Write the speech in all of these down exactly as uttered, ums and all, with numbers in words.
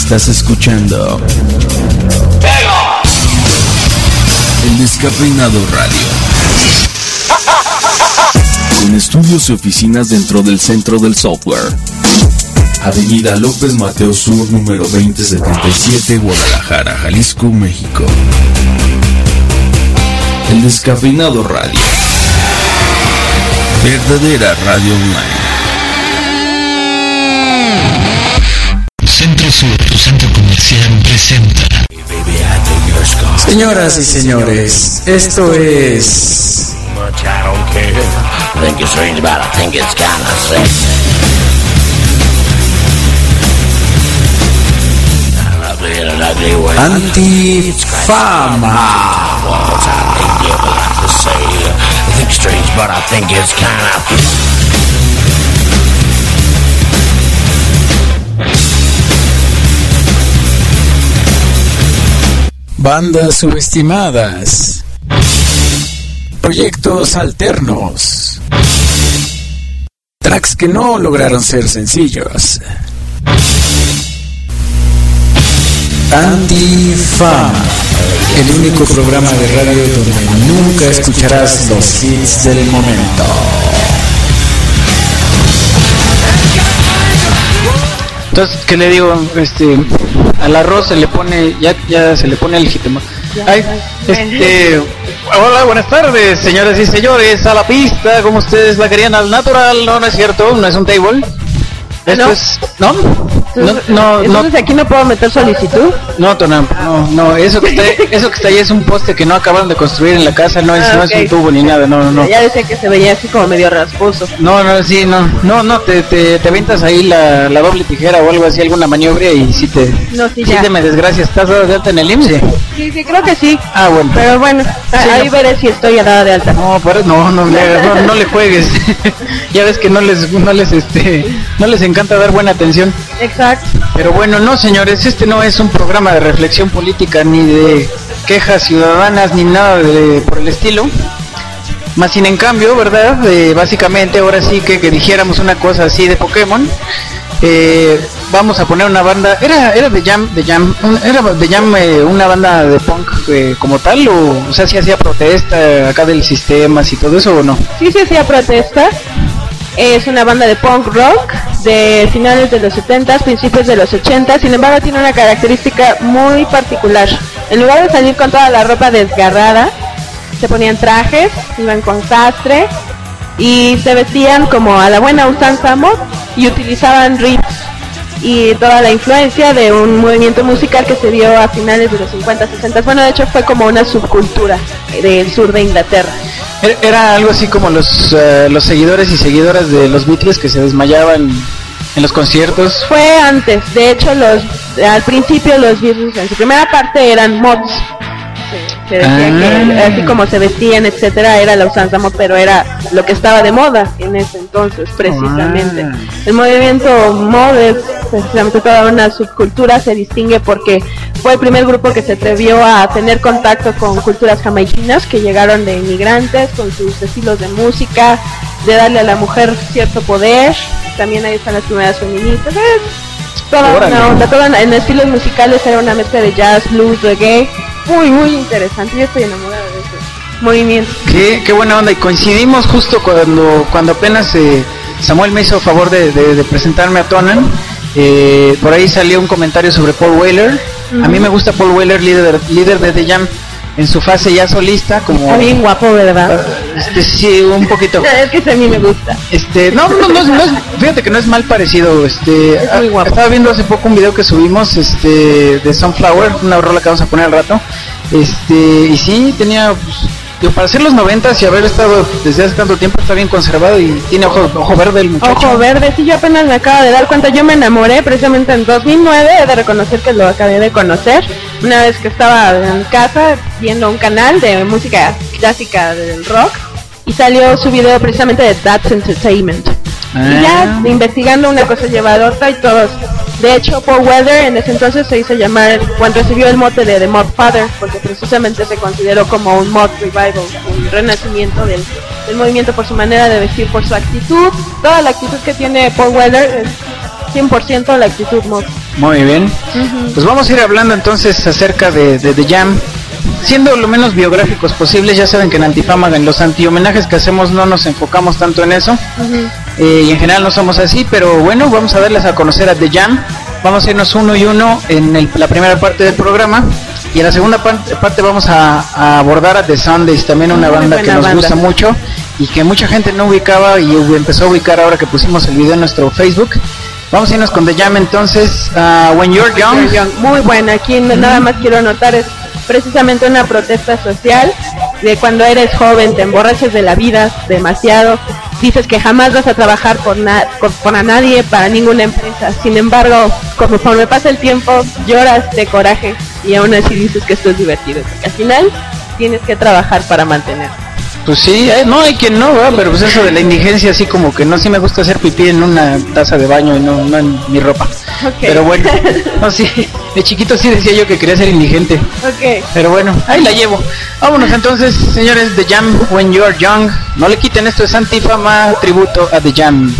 Estás escuchando El Descafeinado Radio, con estudios y oficinas dentro del Centro del Software. Avenida López Mateos Sur, número veinte setenta y siete, Guadalajara, Jalisco, México. El Descafeinado Radio, verdadera radio online. Centro Sur, tu centro comercial, presenta. Señoras y señores, esto es... Antifama. Bandas subestimadas, proyectos alternos, tracks que no lograron ser sencillos. Antifama, el único programa de radio donde nunca escucharás los hits del momento. Entonces, ¿qué le digo? Este, al arroz se le pone, ya, ya se le pone el jitomate. Ay, este, hola, buenas tardes, señoras y señores, a la pista, como ustedes la querían, al natural. No, no es cierto, no es un table. Esto ¿No? es, ¿no? Entonces, No, no, entonces no. aquí no puedo meter solicitud. No, Tonam, no, no, eso que está, eso que está ahí es un poste que no acabaron de construir en la casa, no es, Ah, no ok. es un tubo ni nada, no, no, no. Ya decía que se veía así como medio rasposo. No, no, sí, no, no, no, te, te, te aventas ahí la, la doble tijera o algo así, alguna maniobra y sí te, No, sí, sí ya. te me desgracias. ¿Estás dado de alta en el I M S S? Sí, sí, creo que sí. Ah, bueno. Pero bueno, Sí, ahí no. veré si estoy dada de alta. No, pero no, no, le- no, no le juegues. Ya ves que no les, no les, este, no les encanta dar buena atención. Exacto. Pero bueno, no, señores, este no es un programa de reflexión política ni de quejas ciudadanas ni nada de por el estilo. Más sin en cambio, ¿verdad? Eh, básicamente, ahora sí que, que dijéramos una cosa así de Pokémon. Eh, vamos a poner una banda. Era, era de Jam, de Jam, un- era de Jam, eh, una banda de punk eh, como tal, o, o sea, si hacía protesta acá del sistema y todo eso o no. Sí, sí hacía protesta. Es una banda de punk rock de finales de los setenta, principios de los ochenta. Sin embargo, tiene una característica muy particular. En lugar de salir con toda la ropa desgarrada, se ponían trajes, iban con sastre y se vestían como a la buena usanza mod y utilizaban riffs y toda la influencia de un movimiento musical que se dio a finales de los cincuenta, sesenta. Bueno, de hecho fue como una subcultura del sur de Inglaterra. Era, era algo así como los, eh, los seguidores y seguidoras de los Beatles que se desmayaban en los conciertos. Fue antes, de hecho los al principio los Beatles en su primera parte eran mods. Se, se decía Ah. que así como se vestían, etcétera, era la usanza mod, pero era lo que estaba de moda en ese entonces, precisamente. Ah. El movimiento mod es precisamente toda una subcultura, se distingue porque fue el primer grupo que se atrevió a tener contacto con culturas jamaiquinas que llegaron de inmigrantes, con sus estilos de música, de darle a la mujer cierto poder. También ahí están las primeras feministas. Es toda Órale. una onda, toda una- en estilos musicales era una mezcla de jazz, blues, reggae, muy muy interesante. Yo estoy enamorada de ese movimiento. Qué, qué buena onda, y coincidimos justo cuando cuando apenas eh, Samuel me hizo favor de, de- de presentarme a Tonan. Eh, por ahí salió un comentario sobre Paul Weller. A mí me gusta Paul Weller, líder, líder de The Jam, en su fase ya solista, como... Está bien guapo, ¿verdad? Este, sí, un poquito. Es que ese a mí me gusta. Este, no, no, no, es- no es- fíjate que no es mal parecido. Este, Es muy guapo. estaba viendo hace poco un video que subimos, este, de Sunflower, una rola que vamos a poner al rato. Este, y sí, tenía, pues, digo, para ser los noventas y haber estado desde hace tanto tiempo, está bien conservado y tiene ojo, ojo verde el muchacho. Ojo verde, sí, yo apenas me acabo de dar cuenta, yo me enamoré precisamente en dos mil nueve, he de reconocer que lo acabé de conocer, una vez que estaba en casa viendo un canal de música clásica del rock, y salió su video precisamente de That's Entertainment. Y ya investigando una cosa lleva a otra y todos. De hecho, Paul Weller en ese entonces se hizo llamar, cuando recibió el mote de The Mod Father, porque precisamente se consideró como un mod revival, un renacimiento del, del movimiento por su manera de vestir, por su actitud. Toda la actitud que tiene Paul Weller es cien por ciento la actitud mod. Muy bien. Uh-huh. Pues vamos a ir hablando entonces acerca de, de The Jam. Siendo lo menos biográficos posibles, ya saben que en Antifámaga, en los anti-homenajes que hacemos, no nos enfocamos tanto en eso. Uh-huh. eh, y en general no somos así, pero bueno, vamos a darles a conocer a The Jam. Vamos a irnos uno y uno en el, la primera parte del programa. Y en la segunda parte, parte vamos a, a abordar a The Sundays, también una banda que nos banda. gusta mucho y que mucha gente no ubicaba y empezó a ubicar ahora que pusimos el video en nuestro Facebook. Vamos a irnos con The Jam entonces, uh, When You're Young. You're Young. Muy buena, aquí mm-hmm. nada más quiero anotar es precisamente una protesta social de cuando eres joven, te emborrachas de la vida demasiado, dices que jamás vas a trabajar por, na- por, por a nadie, para ninguna empresa, sin embargo, conforme pasa el tiempo, lloras de coraje y aún así dices que esto es divertido, porque al final tienes que trabajar para mantener. Pues sí, eh, no hay quien no, ¿verdad? Pero pues eso de la indigencia así como que no, sí me gusta hacer pipí en una taza de baño y no, no en mi ropa. Okay. Pero bueno, no, sí, de chiquito sí decía yo que quería ser indigente. Okay. Pero bueno, ahí la llevo. Vámonos entonces, señores, The Jam, When You're Young. No le quiten, esto es Antifama, tributo a The Jam.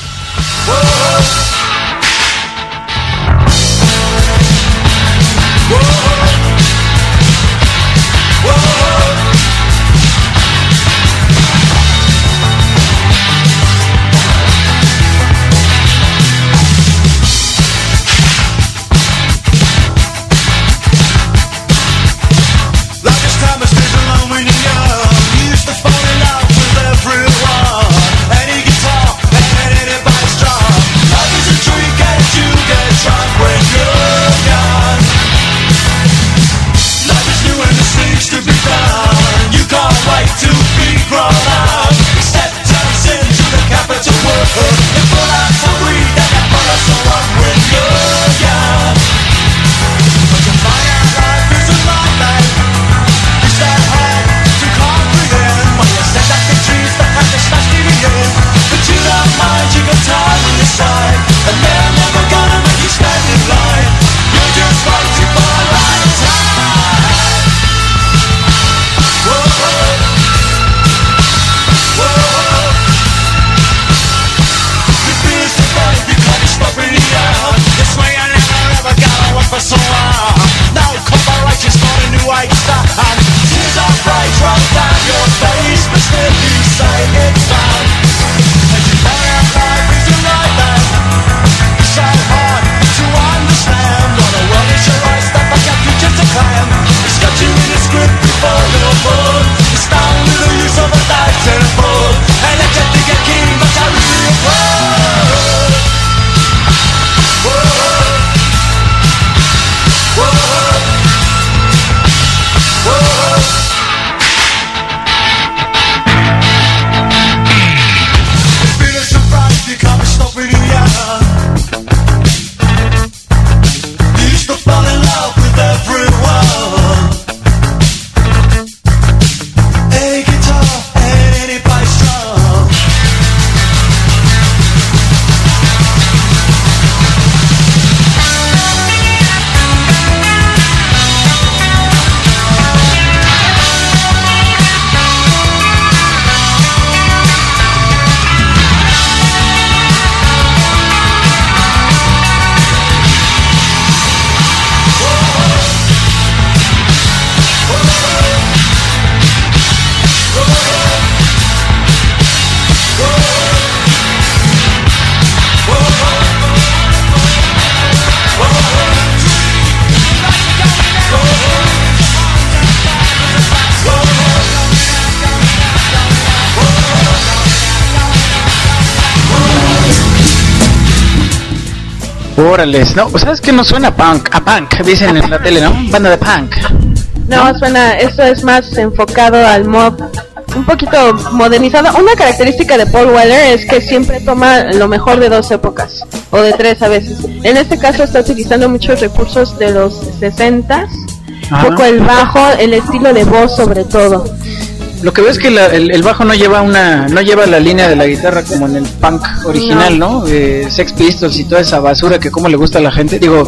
Órales, no, ¿sabes qué? No suena punk, a punk, dicen en la tele, ¿no? Banda de punk. No, ¿no? Suena, esto es más enfocado al mob, un poquito modernizado. Una característica de Paul Weller es que siempre toma lo mejor de dos épocas, o de tres a veces. En este caso está utilizando muchos recursos de los sesentas, un poco el bajo, el estilo de voz sobre todo. Lo que veo es que la, el, el bajo no lleva una no lleva la línea de la guitarra como en el punk original, ¿no? ¿no? Eh, Sex Pistols y toda esa basura que como le gusta a la gente. Digo,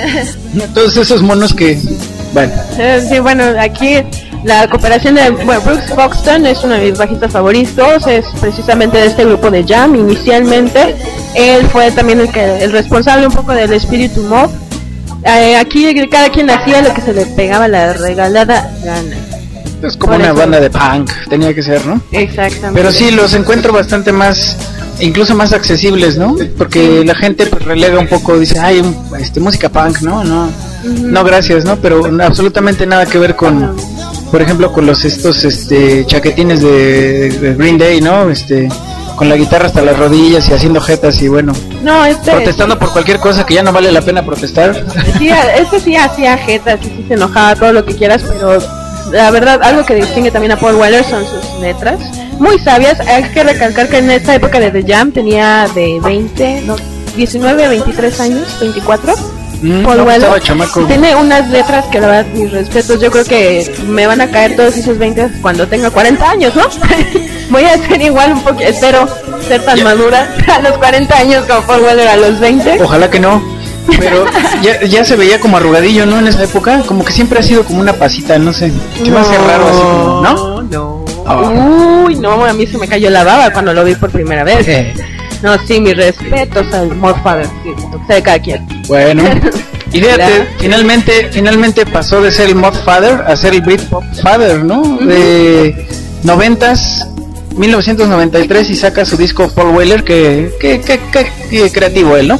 todos esos monos que... Bueno. Sí, bueno, aquí la cooperación de... Bueno, Brooks Foxton es uno de mis bajistas favoritos, es precisamente de este grupo de Jam. Inicialmente, él fue también el que el responsable un poco del espíritu mob. Eh, aquí cada quien hacía lo que se le pegaba la regalada gana. Es como Por una eso. banda de punk, tenía que ser, ¿no? Exactamente. Pero sí, los encuentro bastante más, incluso más accesibles, ¿no? Porque la gente pues relega un poco, dice, ay, un- este, música punk, ¿no? No, no, gracias, ¿no? Pero absolutamente nada que ver con, por ejemplo, con los estos, este, chaquetines de, de Green Day, ¿no? Este, con la guitarra hasta las rodillas y haciendo jetas y bueno, No, este... protestando por cualquier cosa que ya no vale la pena protestar. Sí, este sí hacía jetas y sí se enojaba, todo lo que quieras, pero la verdad, algo que distingue también a Paul Weller son sus letras, muy sabias. Hay que recalcar que en esta época de The Jam tenía de veinte, no, diecinueve, veintitrés años, veinticuatro. Mm, Paul no, Weller estaba chamaco. tiene unas letras que la verdad, mis respetos, yo creo que me van a caer todos esos veinte cuando tenga cuarenta años, ¿no? Voy a ser igual un poco, espero ser tan Ya. madura a los cuarenta años como Paul Weller a los veinte. Ojalá que no. Pero ya, ya se veía como arrugadillo, ¿no? En esa época, como que siempre ha sido como una pasita, no sé. Se me hace raro así como, ¿no? No, Ah. Uy, no, a mí se me cayó la baba cuando lo vi por primera vez. Eh, No, sí, mis respetos al Modfather, sí, lo que sea de cada quien. bueno. Y fíjate, Gracias. finalmente, finalmente pasó de ser el Mod Father a ser el Britpop Father, ¿no? De noventas, mil novecientos noventa y tres y saca su disco Paul Weller, que, que, que, que- que creativo él, ¿no?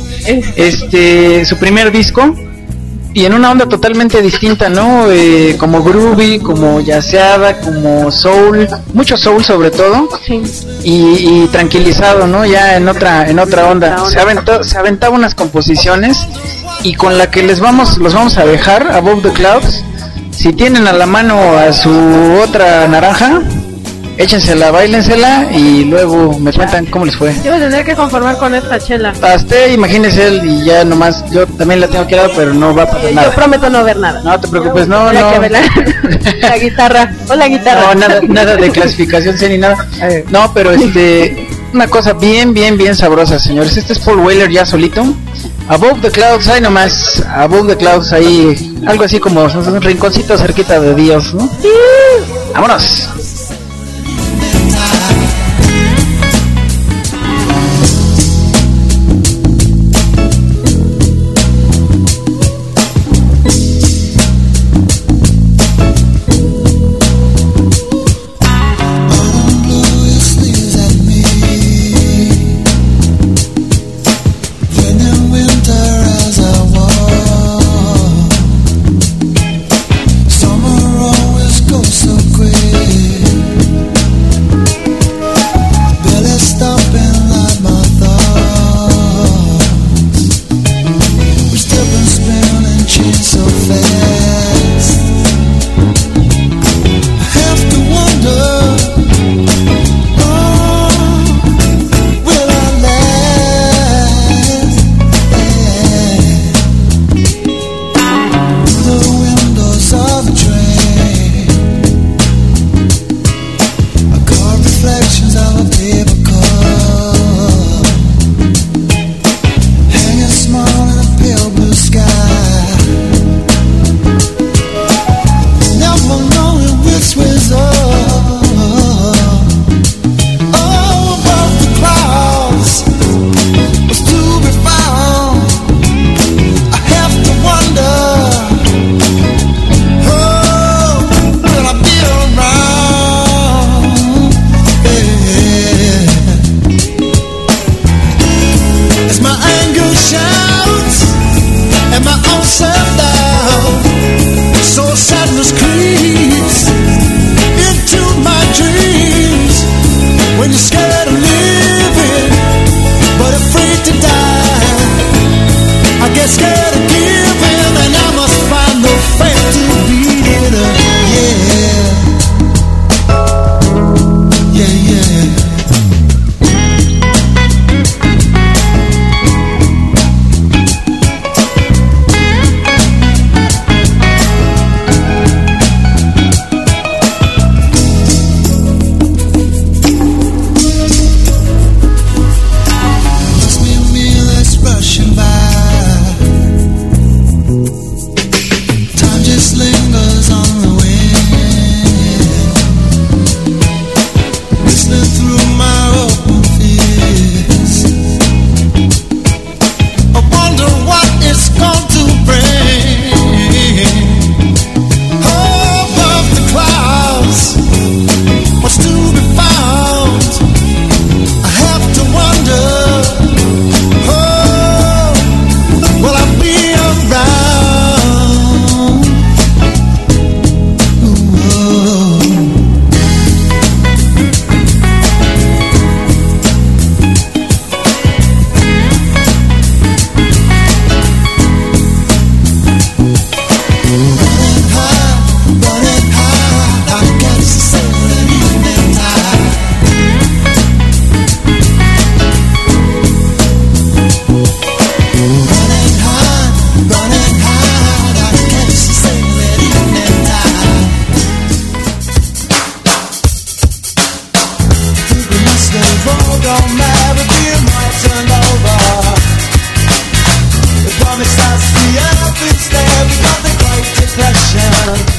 Este, su primer disco y en una onda totalmente distinta, ¿no? Eh, como groovy, como jazzeada, como soul, mucho soul sobre todo. Sí. y, y tranquilizado, ¿no? Ya en otra en otra onda. Se aventó, se aventaba unas composiciones y con la que les vamos los vamos a dejar Above the Clouds. Si tienen a la mano a su otra naranja, échensela, báilensela y luego me cuentan cómo les fue. Yo voy a tener que conformar con esta chela. Hasta usted imagínese él y ya nomás yo también la tengo que dar, pero no va a pasar Yo nada. prometo no ver nada. No te preocupes, no, Habrá no. que ver la, la guitarra. O la guitarra. No, nada, nada de clasificación C ni nada. No, pero este, una cosa bien, bien, bien sabrosa, señores. Este es Paul Weller ya solito. Above the Clouds, ahí nomás. Above the Clouds, ahí. Algo así como un rinconcito cerquita de Dios, ¿no? Vámonos. Summer always goes so quick.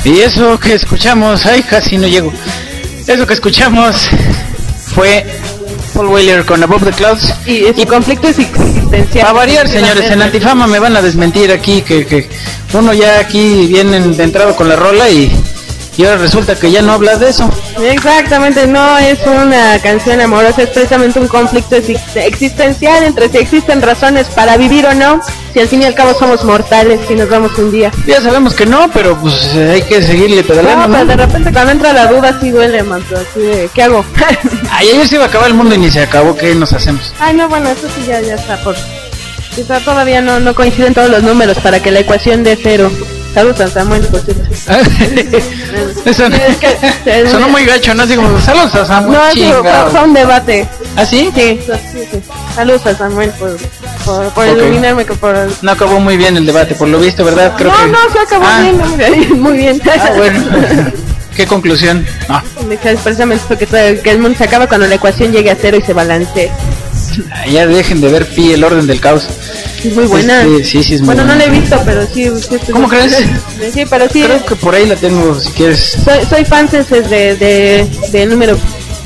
Y eso que escuchamos, ay, casi no llego. Eso que escuchamos fue Paul Weller con Above the Clouds. Y su conflicto es existencial. A variar, señores, en Antifama me van a desmentir aquí que, que uno ya aquí viene de entrado con la rola y, y ahora resulta que ya no habla de eso. Exactamente, no es una canción amorosa, es precisamente un conflicto existencial entre si existen razones para vivir o no, si al fin y al cabo somos mortales y nos vamos un día. Ya sabemos que no, pero pues hay que seguirle pedaleando. No, pero ¿no? de repente cuando entra la duda sí duele, manto, así de, ¿qué hago? Ay, ayer se iba a acabar el mundo y ni se acabó, ¿qué nos hacemos? Ay, no, bueno, eso sí ya, ya está por... Quizá todavía no, no coinciden todos los números para que la ecuación dé cero. Saludos a Samuel, por cierto. Eso no, es que, sonó muy gacho, ¿no? Así como, saludos a Samuel. No, sí, fue, fue un debate. ¿Ah, sí? Sí, sí, sí. Saludos a Samuel por, por, por okay. iluminarme. Por... No acabó muy bien el debate, por lo visto, ¿verdad? Creo no, que... no, se acabó ah. bien, muy bien. Ah, bueno. ¿Qué conclusión? No. Precisamente porque que el mundo se acaba cuando la ecuación llegue a cero y se balancee. Ya dejen de ver Pi, el orden del caos. Es muy buena. Este, sí, sí, es muy bueno, buena. no la he visto, pero sí. sí ¿Cómo sí, crees? Sí, pero sí. Creo que por ahí la tengo, si quieres. Soy, soy fan de, de, de, de número.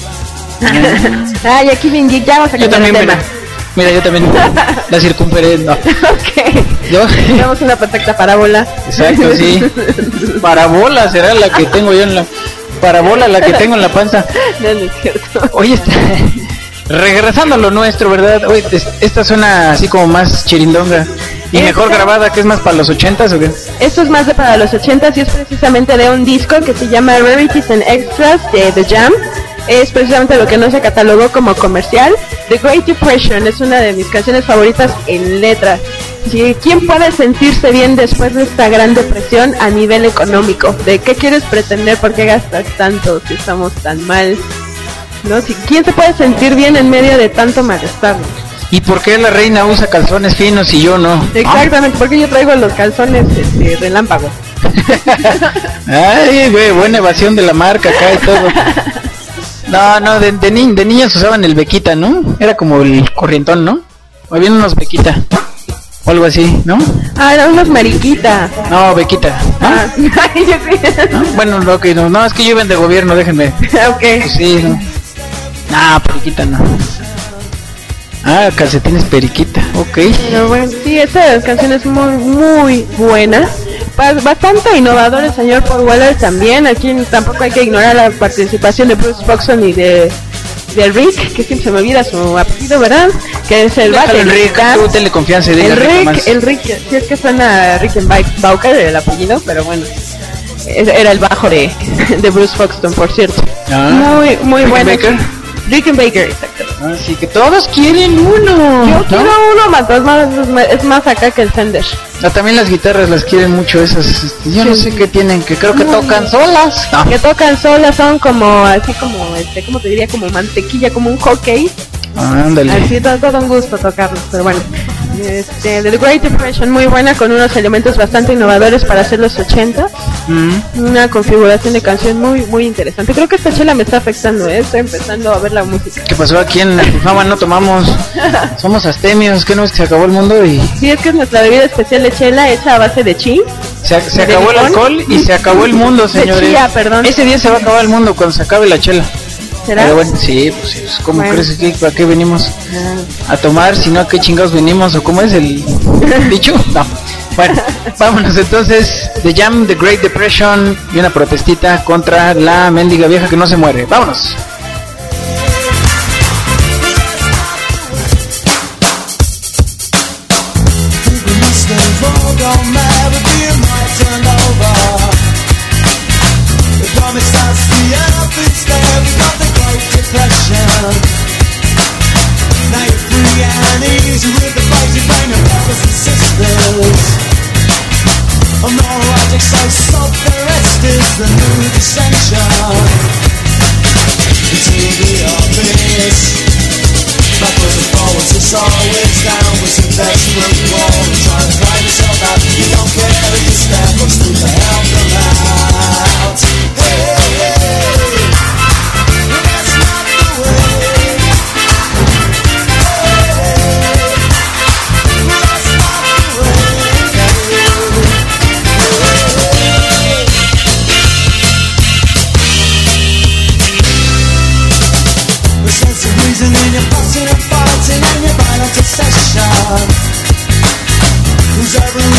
Ay, aquí bien, ya vamos a yo también, el tema. Mira, mira, yo también la circunferé, no. Ok. ¿Yo? Tenemos una perfecta parábola. Exacto, sí. Parabola será la que tengo yo en la... Parabola la que tengo en la panza. No, no es cierto. Oye, está... regresando a lo nuestro, ¿verdad? Oye, esta suena así como más chirindonga y ¿esta? Mejor grabada, que es más para los ochentas, ¿o qué? Esto es más de para los ochentas y es precisamente de un disco que se llama Rarities and Extras de The Jam. Es precisamente lo que no se catalogó como comercial. The Great Depression es una de mis canciones favoritas en letras. ¿Sí? ¿Quién puede sentirse bien después de esta gran depresión a nivel económico? ¿De qué quieres pretender? ¿Por qué gastas tanto si estamos tan mal? ¿No? Si, ¿quién se puede sentir bien en medio de tanto malestar? ¿Y por qué la reina usa calzones finos y yo no? Exactamente, ¿ah? Porque yo traigo los calzones este, relámpago. Ay, güey, buena evasión de la marca acá y todo. No, no, de, de, ni, de niñas usaban el Bequita, ¿no? Era como el corrientón, ¿no? O había unos Bequita o algo así, ¿no? Ah, eran unos Mariquita. No, Bequita. ¿No? Ah, yo sí. ¿No? Bueno, no, okay, no, no, es que yo ven de gobierno, déjenme. Ok. Pues sí, no. Ah, periquita no. Ah, calcetines periquita, ok. Pero bueno, sí, esta canción es muy, muy buena. Bastante innovador el señor Paul Weller también. Aquí tampoco hay que ignorar la participación de Bruce Foxton y de, de Rick, que siempre se me olvida su apellido, ¿verdad? Que es el baterista. Rick, tú tenle confianza y diga el Rick, Rick el Rick, sí es que suena a Rickenbacker el apellido, pero bueno. Era el bajo de, de Bruce Foxton, por cierto. Ah, muy, muy bueno. Rickenbacker, exacto. Ah, sí, que todos quieren uno. Yo ¿no? quiero uno, más, es más, es más acá que el Fender. Ah, también las guitarras las quieren mucho esas. Este, yo sí. no sé qué tienen, que creo que no, tocan solas. No. Que tocan solas, son como, así como, este, ¿cómo te diría? Como mantequilla, como un hockey. Ah, ándale. Así, todo, todo un gusto tocarlos, pero bueno. Este, The Great Depression, muy buena, con unos elementos bastante innovadores para hacer los ochenta. Mm. Una configuración de canción muy, muy interesante. Creo que esta chela me está afectando, ¿eh? Estoy empezando a ver la música. ¿Qué pasó aquí en Antifama? No tomamos, somos astemios, ¿qué no es que se acabó el mundo? Y sí, es que es nuestra bebida especial de chela hecha a base de chi. Se, se acabó el alcohol y se acabó el mundo, señores. De chía, perdón. Ese día se va a acabar el mundo cuando se acabe la chela. ¿Será? Pero bueno, sí, pues sí, ¿cómo bueno. crees que para qué venimos a tomar? Si no, ¿a qué chingados venimos? ¿O cómo es el dicho? No. Bueno, vámonos entonces. The Jam, The Great Depression y una protestita contra la mendiga vieja que no se muere. Vámonos. Now you're free and easy with the fighting brain of brothers and sisters. A neurotic so soft the rest is the new dissension. Into the office, backwards and forwards, it's always downwards and desperate wall. Trying to find yourself out, you don't care if you step or stoop to help them out. Hey, hey, hey. That's not the way.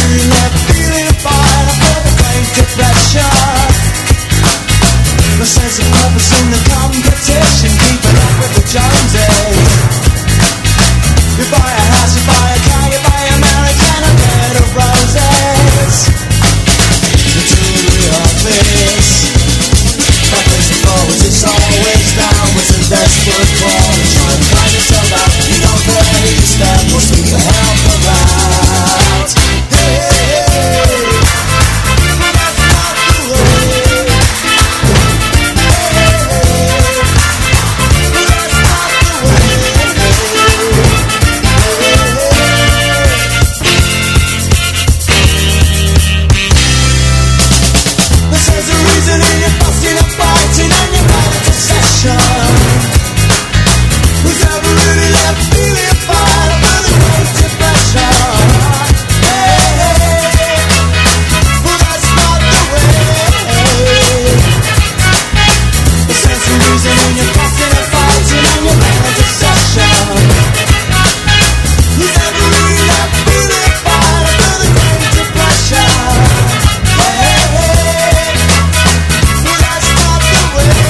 really left feeling fine. I felt the great depression. No sense of purpose in the competition, keeping up with the Joneses. You buy a house, you buy a car, you buy a marriage and a bed of roses. The jewelry office, backwards and forwards, it's always downwards and desperate crawl. Try and find yourself out, you don't face that, must be the help of out. Hey, hey, hey, but that's not the way. Who's ever really left feeling fine with a great depression? Hey, hey, well that's not the way. The sense of reason when you're fussing and fighting and you're in a deception. Who's ever really left feeling fine with a great depression? Hey, hey, well that's not the way.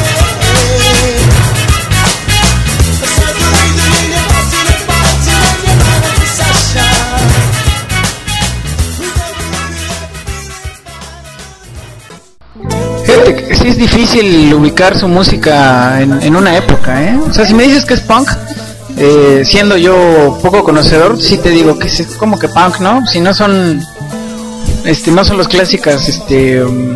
Fíjate que sí es difícil ubicar su música en, en una época, ¿eh? O sea, si me dices que es punk, eh, siendo yo poco conocedor, sí te digo que es como que punk, ¿no? Si no son, este, no son las clásicas, este, um,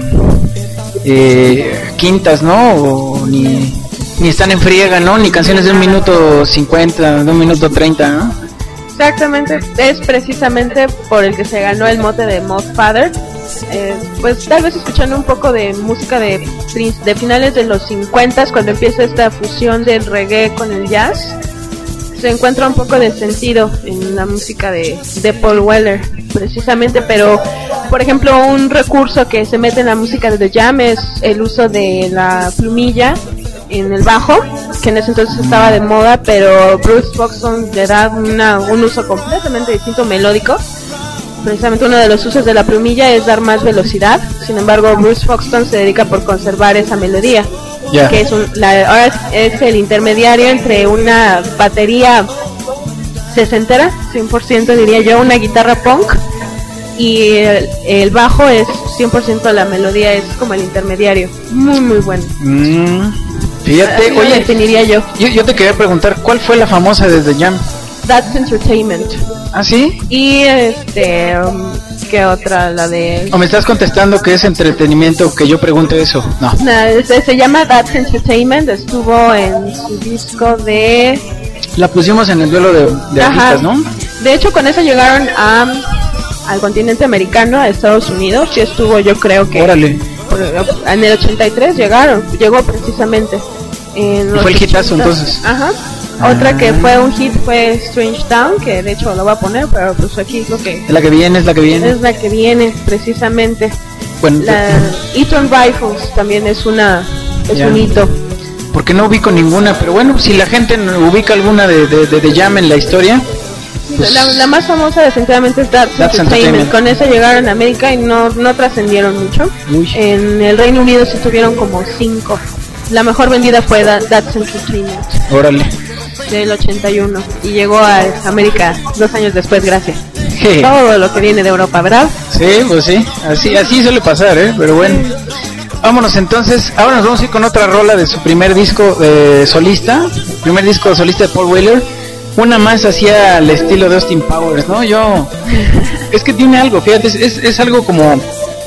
eh, quintas, ¿no? O ni, ni están en friega, ¿no? Ni canciones de un minuto cincuenta, de un minuto treinta, ¿no? Exactamente, es precisamente por el que se ganó el mote de Modfather. Eh, pues tal vez escuchando un poco de música de, de finales de los cincuenta, cuando empieza esta fusión del reggae con el jazz, se encuentra un poco de sentido en la música de, de Paul Weller, precisamente. Pero por ejemplo, un recurso que se mete en la música de The Jam es el uso de la plumilla en el bajo, que en ese entonces estaba de moda, pero Bruce Foxton le da una, un uso completamente distinto, melódico. Precisamente uno de los usos de la plumilla es dar más velocidad. Sin embargo, Bruce Foxton se dedica por conservar esa melodía, yeah. que es, un, la, ahora es el intermediario entre una batería sesentera, cien por ciento diría yo, una guitarra punk, y el, el bajo es cien por ciento la melodía, es como el intermediario. Muy muy bueno. Mm, fíjate, así oye, lo definiría yo. yo. Yo te quería preguntar, ¿cuál fue la famosa de The Jam? That's Entertainment. ¿Ah, sí? Y este, um, ¿qué otra? La de... ¿O me estás contestando que es entretenimiento que yo pregunte eso? No. No, se, se llama That's Entertainment, estuvo en su disco de... La pusimos en el duelo de, de artistas, ¿no? De hecho, con eso llegaron a al continente americano, a Estados Unidos, y estuvo, yo creo que... Órale. Por, en el ochenta y tres llegaron, llegó precisamente. En y fue el hitazo entonces. Ajá. Otra que fue un hit fue Strange Town, que de hecho lo voy a poner, pero pues aquí es lo que... Es la que viene, es la que viene. Es la que viene, precisamente. Bueno, la Eaton Rifles también es una es ya. un hito. Porque no ubico ninguna, pero bueno, si la gente ubica alguna de, de, de, de Jam en la historia... Pues la, la más famosa definitivamente es That's, That's Entertainment. Entertainment. Con esa llegaron a América y no, no trascendieron mucho. Uy. En el Reino Unido sí tuvieron como cinco. La mejor vendida fue That, That's Entertainment. Órale. Del ochenta y uno, y llegó a América dos años después, gracias. Sí. Todo lo que viene de Europa, ¿verdad? Sí, pues sí, así así suele pasar, ¿eh? Pero bueno, vámonos entonces. Ahora nos vamos a ir con otra rola de su primer disco eh, solista, primer disco solista de Paul Weller. Una más hacia el estilo de Austin Powers, ¿no? Yo, es que tiene algo, fíjate, es, es, es algo como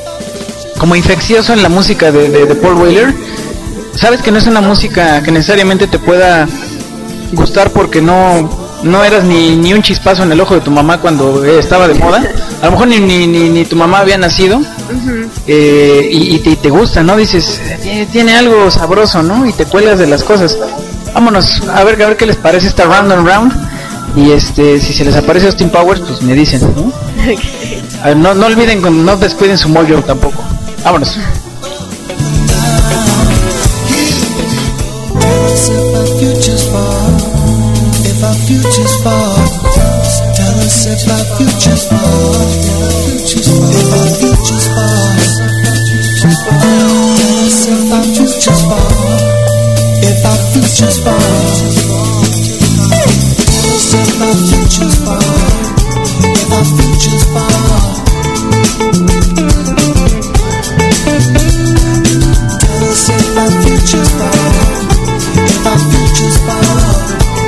como infeccioso en la música de, de, de Paul Weller. Sabes que no es una música que necesariamente te pueda gustar porque no no eras ni, ni un chispazo en el ojo de tu mamá cuando eh, estaba de moda. A lo mejor ni, ni, ni, ni tu mamá había nacido. Uh-huh. eh, y, y, te, y te gusta, ¿no? Dices, tiene, tiene algo sabroso, ¿no? Y te cuelgas de las cosas. Vámonos a ver, a ver qué les parece esta Round and Round. Y este, si se les aparece Austin Powers, pues me dicen, ¿no? Okay. A ver, no, no olviden, no descuiden su mojo tampoco. Vámonos. If our future's far, tell if our future's far, if our future's far, tell us if our future's far, if our future's far, tell us if our future's far, if our future's far, tell us if our future's far, if our future's far.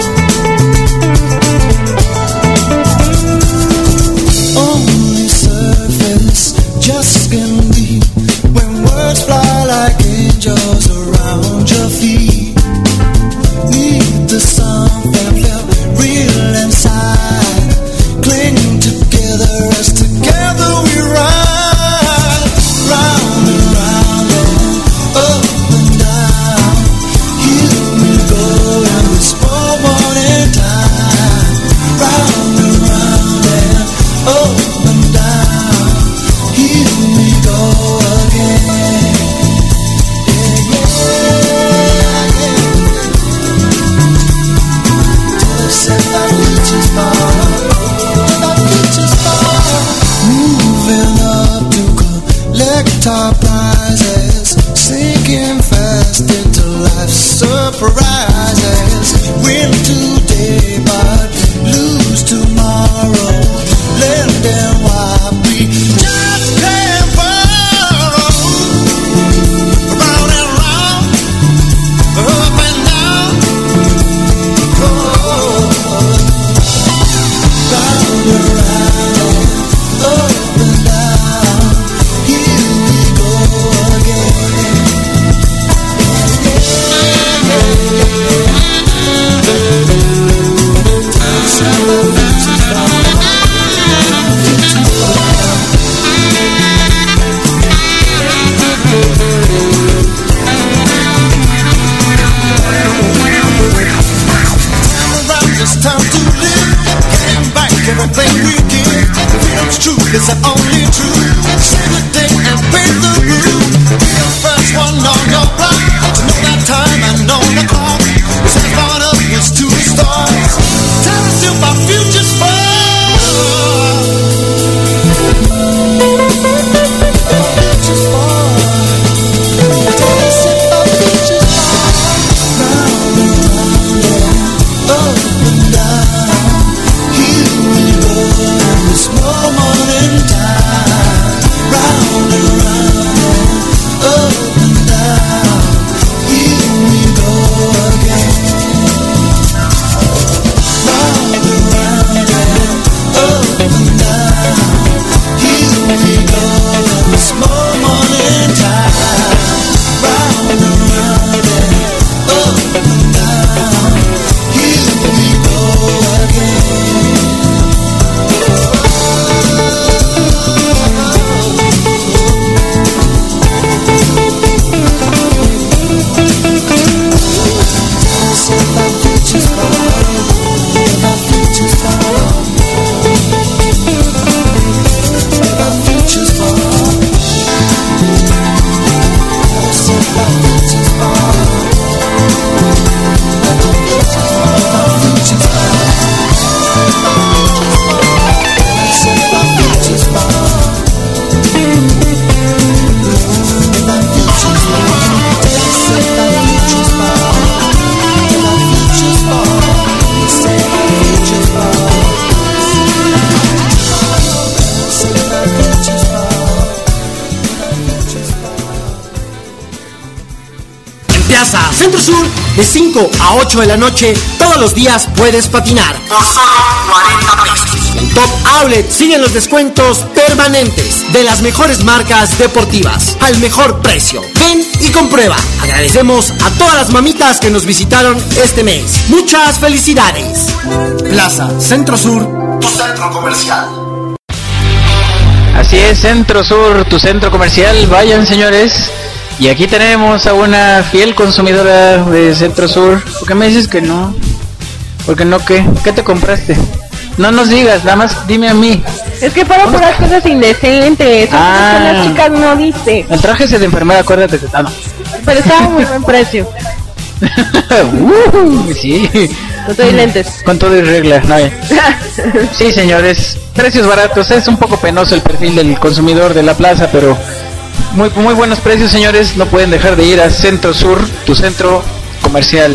Just skin deep when words fly like angels around your feet. Need the something felt real inside. Cling together as together we ride. Round and round and up and down. Here we go in this small morning time. Round and round and up and down. Here we go again. Yeah, yeah, yeah. Tell us if our future's far, if our future's far. Moving up to collect our prizes, sinking fast into life's surprises. Win today but lose tomorrow. Lending what we just can't borrow. Round and round, up and down. Oh, round and round, up and down. Here we go again. It's time to live, getting back everything we give. Freedom's truth is the only truth. Save the day and pay the rule. Be the first one on your block to know that time and know the clock. Set on up was to the stars. Tell us if our future's far. Our future's far. Tell us if our future's far. Round and round and up. Here we go in this small morning time. Round and round and up and down. Here we go again. Round and round and up and down. Here we go in this small morning time. Round and round and up and down. Here we go again. If our future's far, if our future's far, if our future's far, if our future's far, if our future's far, if our future's far, if our future's far, if our future's far. Plaza Centro Sur, de cinco a ocho de la noche, todos los días puedes patinar por solo cuarenta pesos. En Top Outlet siguen los descuentos permanentes de las mejores marcas deportivas al mejor precio. Ven y comprueba. Agradecemos a todas las mamitas que nos visitaron este mes. Muchas felicidades. Plaza Centro Sur, tu centro comercial. Así es, Centro Sur, tu centro comercial. Vayan, señores. Y aquí tenemos a una fiel consumidora de Centro Sur. ¿Por qué me dices que no? ¿Por qué no qué? ¿Qué te compraste? No nos digas, nada más dime a mí. Es que para por las cosas indecentes. Ah. Con las chicas no dice. El traje ese de enfermera, acuérdate que está. No. Pero estaba muy buen precio. uh, sí. Con todo y lentes. Con todo y regla, no hay. Sí, señores, precios baratos. Es un poco penoso el perfil del consumidor de la plaza, pero muy muy buenos precios, señores. No pueden dejar de ir a Centro Sur, tu centro comercial.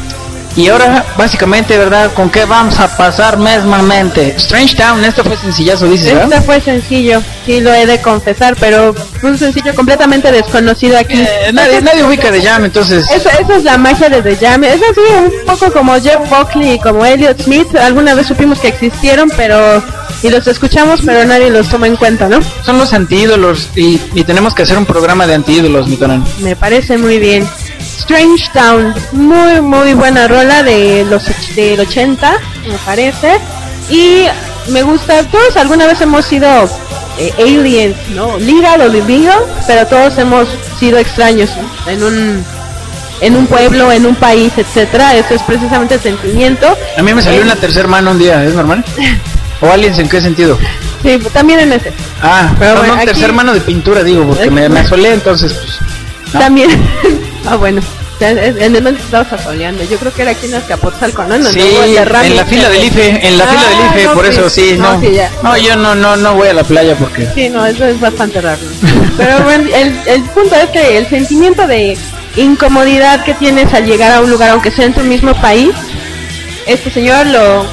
Y ahora, básicamente, ¿verdad? ¿Con qué vamos a pasar mesmamente? Strange Town, esto fue sencillazo, dices, ¿verdad? Esto fue sencillo, sí lo he de confesar, pero fue un sencillo completamente desconocido aquí. Eh, nadie, nadie ubica The Jam, entonces... Eso, eso es la magia de The Jam. Es así, un poco como Jeff Buckley y como Elliott Smith. Alguna vez supimos que existieron, pero... y los escuchamos, pero nadie los toma en cuenta, ¿no? Son los antiídolos y, y tenemos que hacer un programa de antiídolos, mi Conan. Me parece muy bien. Strange Town, muy muy buena rola de los del ochenta, me parece. Y me gusta, todos alguna vez hemos sido eh, aliens, ¿no? Legal o illegal, pero todos hemos sido extraños, ¿no? En un en un pueblo, en un país, etcétera. Eso es precisamente el sentimiento. A mí me salió eh, una tercer mano un día, ¿es normal? ¿O aliens en qué sentido? Sí, también en ese. Ah, pero no, bueno, no, aquí... tercer mano de pintura, digo, porque me, me asolé, entonces, pues... ¿no? También. Ah, bueno. En el momento estabas asoleando. Yo creo que era aquí en Azcapotzalco, ¿no? Sí, en la fila del I F E, en la ah, fila del I F E, no, por sí, eso sí, no. No, sí, no, yo no, no, no voy a la playa porque... Sí, no, eso es bastante raro. Pero bueno, el, el punto es que el sentimiento de incomodidad que tienes al llegar a un lugar, aunque sea en tu mismo país, este señor lo...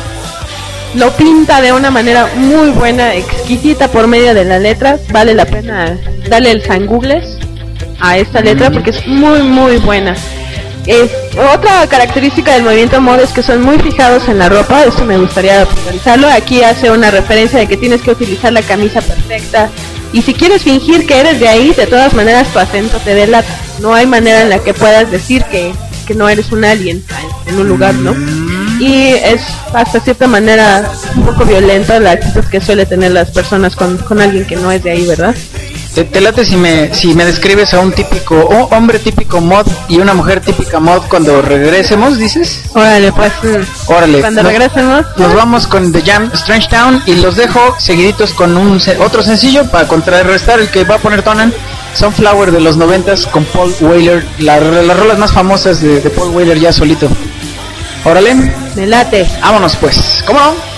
lo pinta de una manera muy buena, exquisita por medio de las letras. Vale la pena darle el San Googles a esta letra porque es muy muy buena. Es, otra característica del movimiento mod es que son muy fijados en la ropa. Esto me gustaría puntualizarlo. Aquí hace una referencia de que tienes que utilizar la camisa perfecta, y si quieres fingir que eres de ahí, de todas maneras tu acento te delata. No hay manera en la que puedas decir que, que no eres un alien en un lugar, ¿no? Y es hasta cierta manera un poco violenta la actitud que suele tener las personas con, con alguien que no es de ahí, ¿verdad? Te, te late si me si me describes a un típico oh, hombre típico mod y una mujer típica mod cuando regresemos, dices. Órale, pues. Órale. Cuando nos, regresemos. Nos vamos con The Jam, Strange Town, y los dejo seguiditos con un otro sencillo para contrarrestar el que va a poner Tonan. Sunflower de los noventas con Paul Weller, la, las rolas más famosas de, de Paul Weller ya solito. Órale. Me late. Vámonos pues. ¿Cómo no?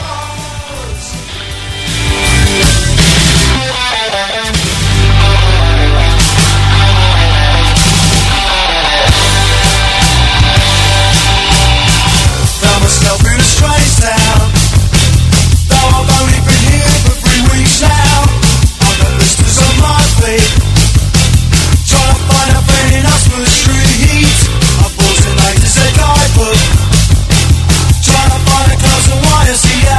See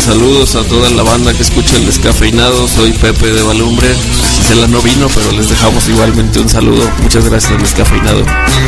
saludos a toda la banda que escucha el Descafeinado. Soy Pepe de Balumbre. Gisela no vino, pero les dejamos igualmente un saludo. Muchas gracias al Descafeinado.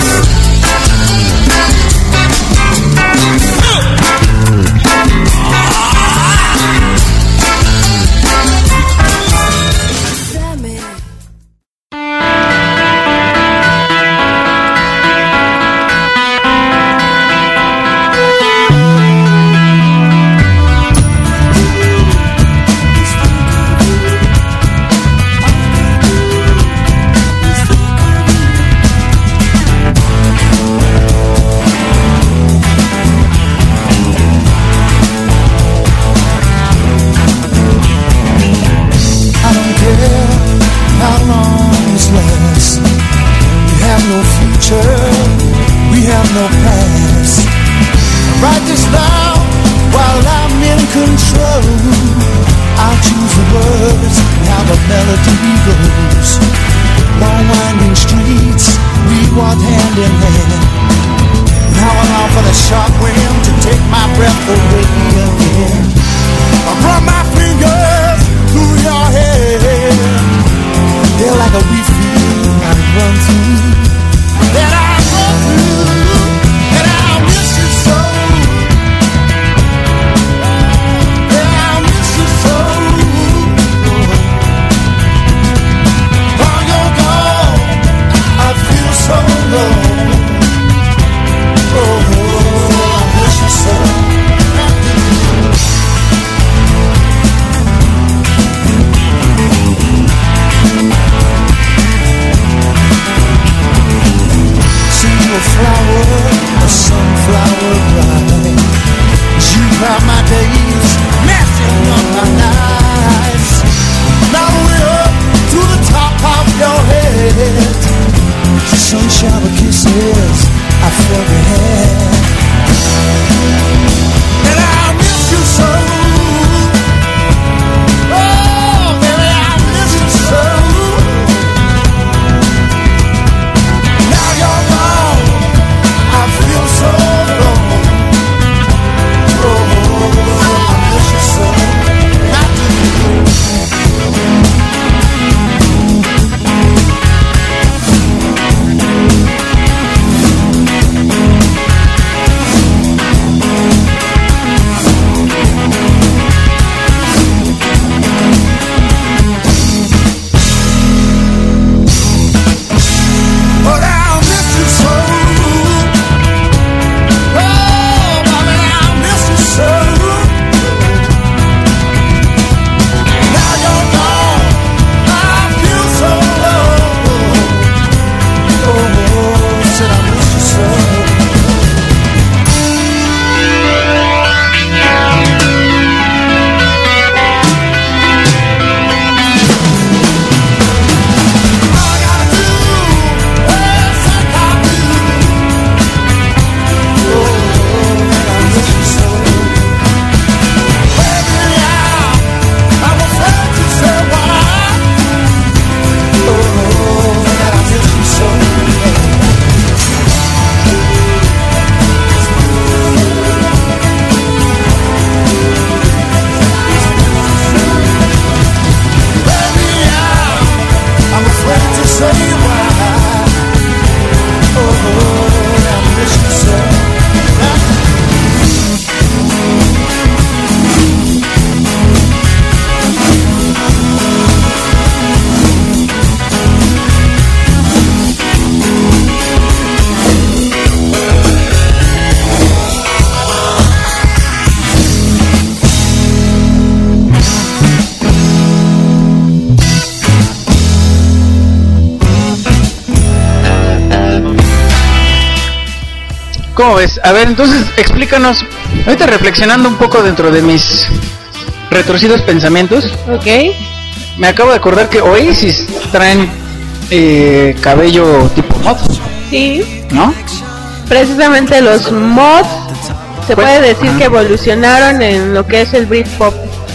¿Cómo ves? A ver, entonces explícanos, ahorita reflexionando un poco dentro de mis retorcidos pensamientos. Ok. Me acabo de acordar que Oasis traen eh, cabello tipo mod. Sí. ¿No? Precisamente los mods se Pues, puede decir ajá. que evolucionaron en lo que es el Britpop.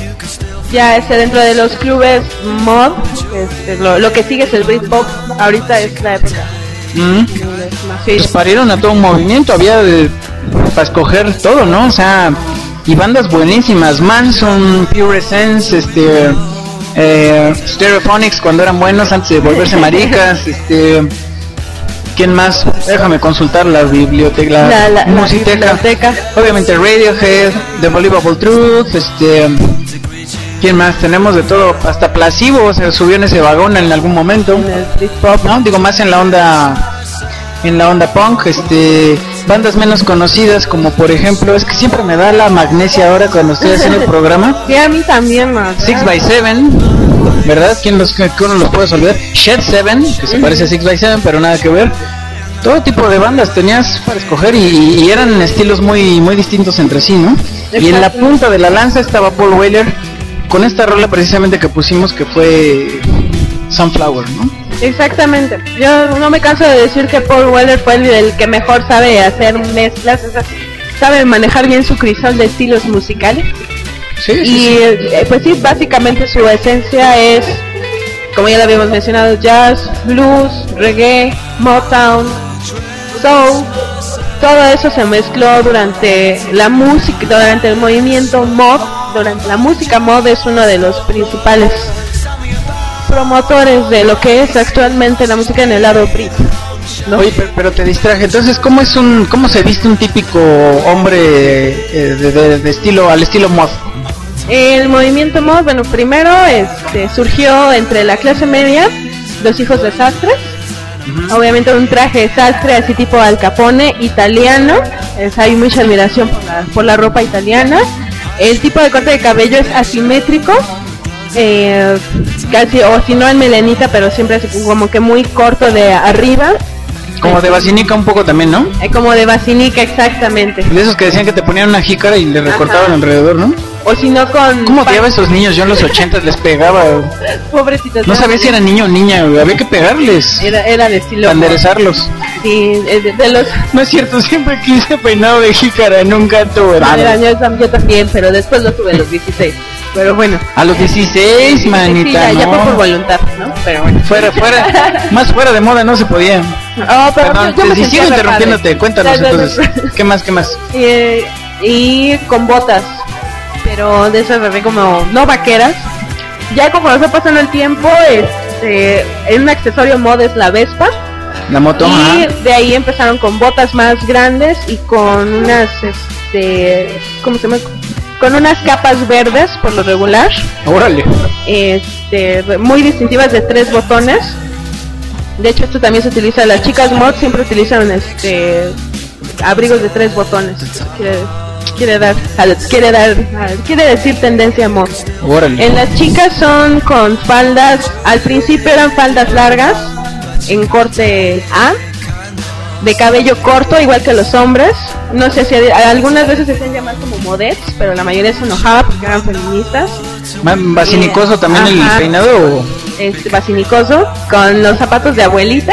Ya este, dentro de los clubes mod, este, lo, lo que sigue es el Britpop. Ahorita es la época. Mm. Es más Pues parieron a todo un movimiento, había de, para escoger todo, ¿no? O sea, y bandas buenísimas, Manson, Pure Essence, este, eh, Stereophonics cuando eran buenos antes de volverse maricas, este, ¿quién más? Déjame consultar la biblioteca, la, la, la, musiteca. la biblioteca. Obviamente Radiohead, The Believable Truth, este, ¿quién más? Tenemos de todo, hasta Placebo se subió en ese vagón en algún momento, En el Street Pop. ¿no? Digo, más en la onda, en la onda punk, este, bandas menos conocidas como por ejemplo, es que siempre me da la magnesia ahora cuando estoy haciendo el programa, Sí, a mí también, ¿no? Six by Seven, ¿verdad? ¿Quién los, que uno los puede olvidar? Shed Seven, que se parece a Six by Seven, pero nada que ver. Todo tipo de bandas tenías para escoger y, y eran estilos muy muy distintos entre sí, ¿no? Y en la punta de la lanza estaba Paul Weller con esta rola precisamente que pusimos que fue Sunflower, ¿no? Exactamente. Yo no me canso de decir que Paul Weller fue el, el que mejor sabe hacer mezclas, o sea, sabe manejar bien su crisol de estilos musicales. Sí, sí, Y sí. eh, pues sí, básicamente su esencia es, como ya lo habíamos mencionado, jazz, blues, reggae, Motown, soul. Todo eso se mezcló durante la música, durante el movimiento mod. Durante la música mod es uno de los principales promotores de lo que es actualmente la música en el lado brit, ¿no? Oye, pero, pero te distraje. Entonces, ¿cómo es un, cómo se viste un típico hombre eh, de, de, de estilo, al estilo mod? El movimiento mod, bueno, primero este, surgió entre la clase media, los hijos de sastres. Uh-huh. Obviamente un traje de sastre así tipo Al Capone, italiano. Es, hay mucha admiración por la, por la ropa italiana. El tipo de corte de cabello es asimétrico, eh, casi, o si no en melenita, pero siempre así como que muy corto de arriba. Como de Basinica un poco también, ¿no? Eh, como de Basinica, exactamente. De esos que decían que te ponían una jícara y le recortaban Ajá. alrededor, ¿no? O si no con... ¿Cómo odiaba a esos niños? Yo en los ochentas les pegaba. Pobrecitos. No sabía si era niño o niña, güey. Había que pegarles. Era, era de estilo... Para enderezarlos. Sí, de, de los... No es cierto, siempre quise peinado de jícara, nunca tuve. Era, yo, yo también, pero después lo tuve a los dieciséis. Pero bueno. A los dieciséis, manita, sí, ya, no. ya fue por voluntad, ¿no? Pero bueno. Fuera, fuera, más fuera de moda no se podía. Oh, pero Perdón, yo, yo me te sigo sentía interrumpiéndote, padre. cuéntanos Ya, ya, ya. entonces. ¿Qué más, qué más? Eh, y con botas, pero de esas así como no vaqueras. Ya como fue pasando el tiempo, este, en un accesorio mod es la Vespa. La moto, Y ajá. de ahí empezaron con botas más grandes y con unas, este, ¿cómo se llama? Con unas capas verdes por lo regular. Órale. Este, muy distintivas de tres botones. De hecho esto también se utiliza, las chicas mod siempre utilizan este abrigos de tres botones. Quiere, quiere dar, quiere dar, quiere decir tendencia mod. Órale. En las chicas son con faldas, al principio eran faldas largas en corte A, de cabello corto igual que los hombres. No sé si algunas veces se hacían llamar como modets, pero la mayoría se enojaba porque eran feministas. ¿Basinicoso también el Ajá. peinado o...? Este basinicoso, con los zapatos de abuelita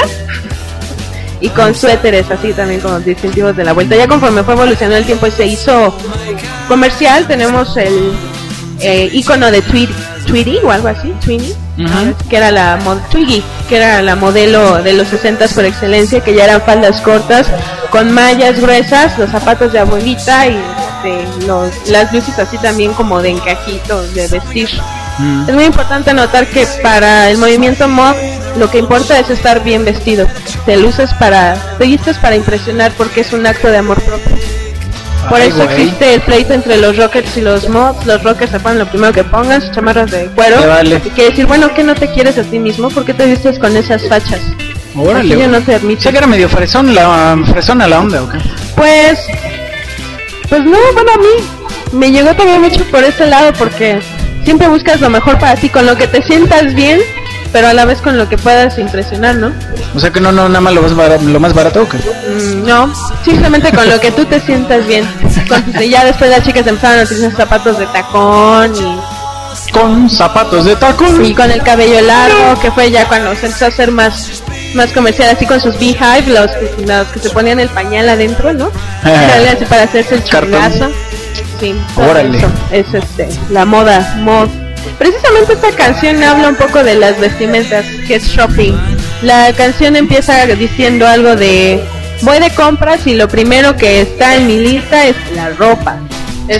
y con suéteres así también con los distintivos de la vuelta. Ya conforme fue evolucionando el tiempo y se hizo comercial, tenemos el eh, icono de Tweety, Tweety o algo así, Tweety, Uh-huh. que era la mod- Twiggy, que era la modelo de los sesentas por excelencia, que ya eran faldas cortas con mallas gruesas, los zapatos de abuelita y este, los, las luces así también como de encajito de vestir. Mm. Es muy importante notar que para el movimiento mod lo que importa es estar bien vestido. Te luces para, te vistes para impresionar porque es un acto de amor propio. Por Ay, eso güey. existe el pleito entre los rockers y los mods. Los rockers se ponen lo primero que pongan, sus chamarras de cuero. Me vale. Y quiere decir, bueno, ¿qué no te quieres a ti mismo? ¿Por qué te vistes con esas fachas? Órale. Aquí yo no te O admito. sea que era medio fresón la, fresona la onda, ¿o qué? Pues, pues no, bueno, a mí me llegó también mucho por ese lado porque siempre buscas lo mejor para ti, con lo que te sientas bien, pero a la vez con lo que puedas impresionar, ¿no? O sea que no, no, nada más lo más barato, lo más barato, ¿o qué? Mm, no, simplemente con lo que tú te sientas bien. Con, y ya después las chicas empezaron a utilizar zapatos de tacón y, Con zapatos de tacón. y con el cabello largo, que fue ya cuando se empezó a hacer más más comercial, así con sus beehive, los, los que se ponían el pañal adentro, ¿no? Era así para hacerse el Cartón. chulazo. Sí, todo Órale. eso es este, la moda, mod. Precisamente esta canción habla un poco de las vestimentas, que es shopping. La canción empieza diciendo algo de voy de compras y lo primero que está en mi lista es la ropa. Eso es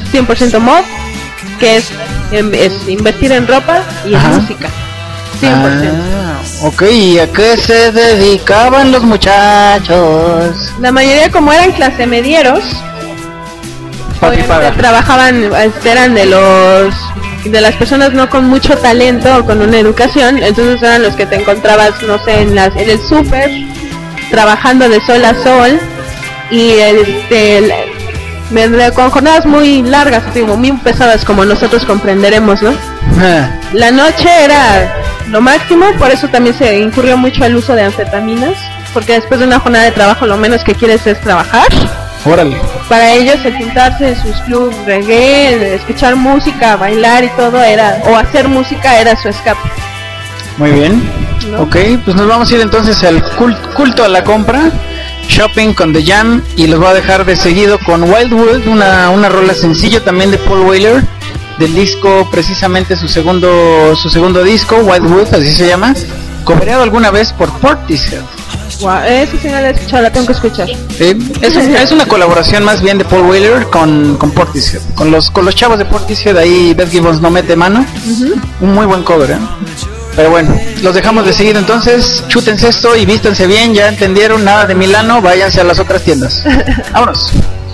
cien por ciento mod, que es, es invertir en ropa y Ajá. en música. cien por ciento. Ah, ok, ¿y a qué se dedicaban los muchachos? La mayoría, como eran clase medieros, Papi obviamente paga. trabajaban, este, eran de los de las personas no con mucho talento o con una educación, entonces eran los que te encontrabas, no sé, en las en el súper, trabajando de sol a sol, y este el- me- con jornadas muy largas, digo, muy pesadas, como nosotros comprenderemos, ¿no? Ah, La noche era lo máximo, por eso también se incurrió mucho al uso de anfetaminas, porque después de una jornada de trabajo lo menos que quieres es trabajar. órale. Para ellos el juntarse en sus clubs reggae, el escuchar música, bailar y todo era, o hacer música era su escape. Muy bien. ¿No? Ok, pues nos vamos a ir entonces al cul- culto a la compra, shopping con The Jam, y los voy a dejar de seguido con Wildwood, una, una rola sencillo también de Paul Weller, del disco, precisamente su segundo su segundo disco, Wildwood, así se llama, cobereado alguna vez por Portishead. Wow, eso sí no la he escuchado, la tengo que escuchar. Sí, es, un- es una colaboración más bien de Paul Weller con, con Portishead, con los con los chavos de Portishead, ahí Beth Gibbons no mete mano, un muy buen cover, ¿eh? Pero bueno, los dejamos de seguir entonces, chútense esto y vístanse bien, ya entendieron, nada de Milano, váyanse a las otras tiendas. Vámonos.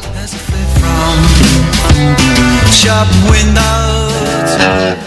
Shop windows.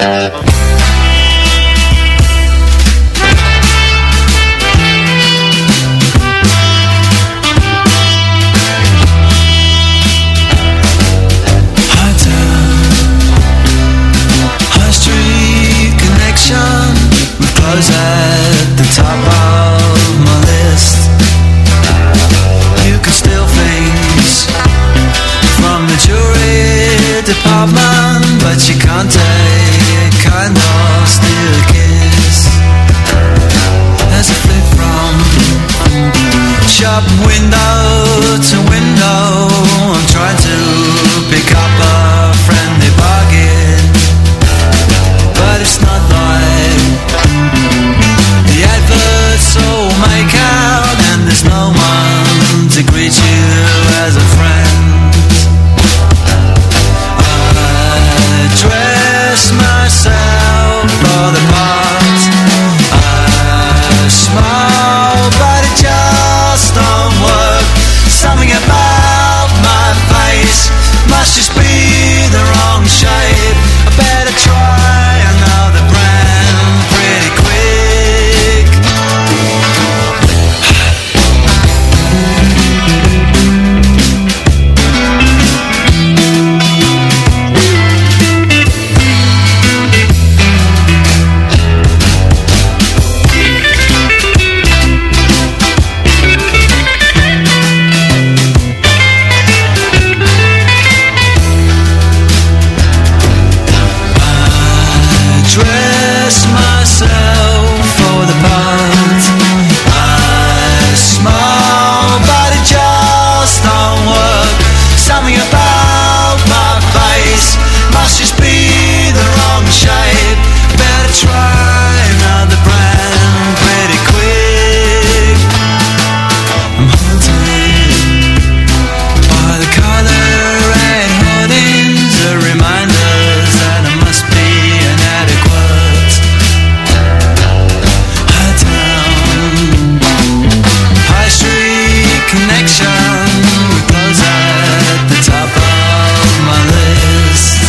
High town, high street connection. We close at the top of my list. You can steal things from the jewelry department, but you can't take kind of steal a kiss. There's a flip from shop window to window. I'm trying to pick up a friendly bargain, but it's not like the adverts all make out, and there's no one to greet you as a friend. I dress myself for the part. I smile, but it just don't work. Something about my face must just be the wrong shape. I better try another brand pretty quick. Dress myself for the part. I smile, but it just don't work. Something about my face must just be the wrong shape. Better try another brand pretty quick. I'm haunted by the color red hoardings, the reminders that I must be inadequate. High town, high street connection. We close at the top of my list.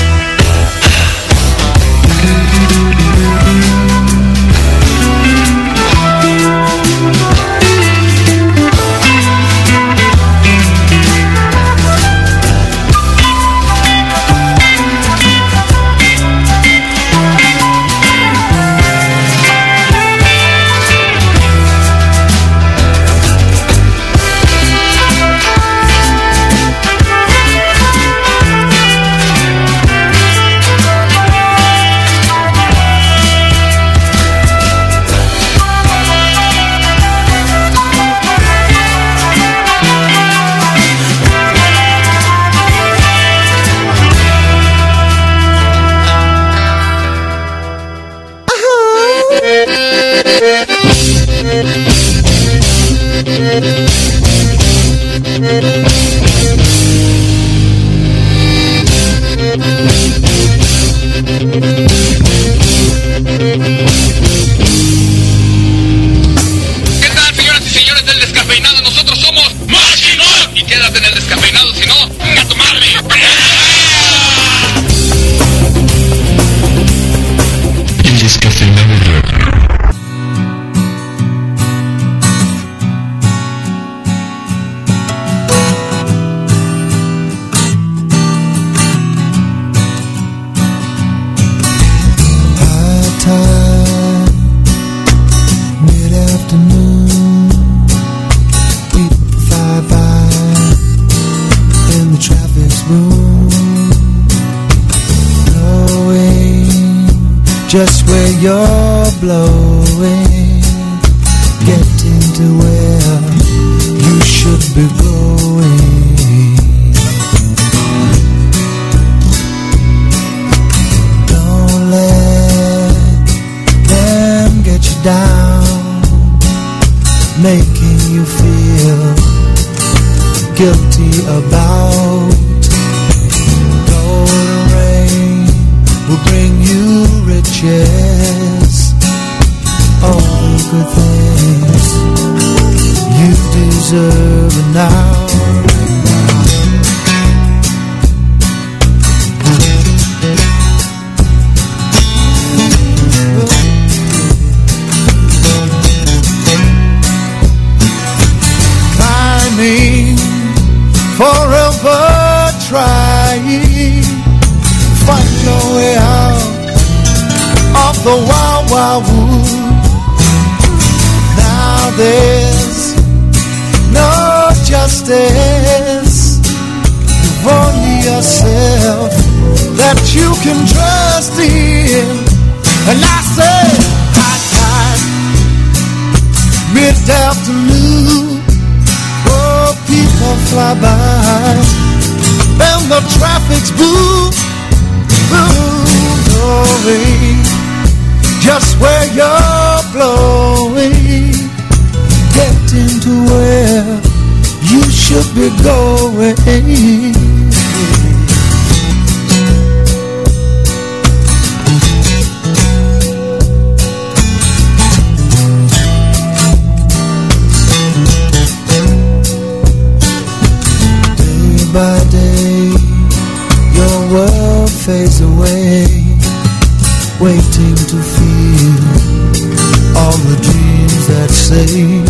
just where you're blowing, getting to where you should be going. Don't let them get you down, making you feel guilty about. Golden rain will bring you riches, all the good things you deserve now. Climbing, forever trying, find your way out of the wild, wild wood. Now there's no justice. You've only yourself that you can trust in. And I say, high tide, mid-afternoon, oh, people fly by, and the traffic's boom, boom, blowing, just where you're blowing, getting to where you should be going. Day by day, your world fades away, waiting to feel all the dreams that say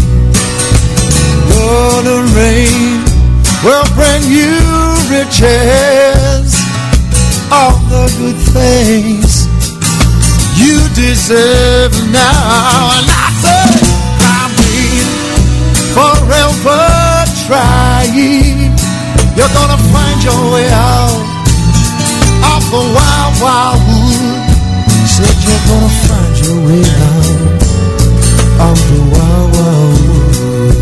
golden rain will bring you riches, all the good things you deserve now. And I say, I'm forever trying, you're gonna find your way out of the wild, wild wood. Said you're gonna find your way out of the wild, wild wood.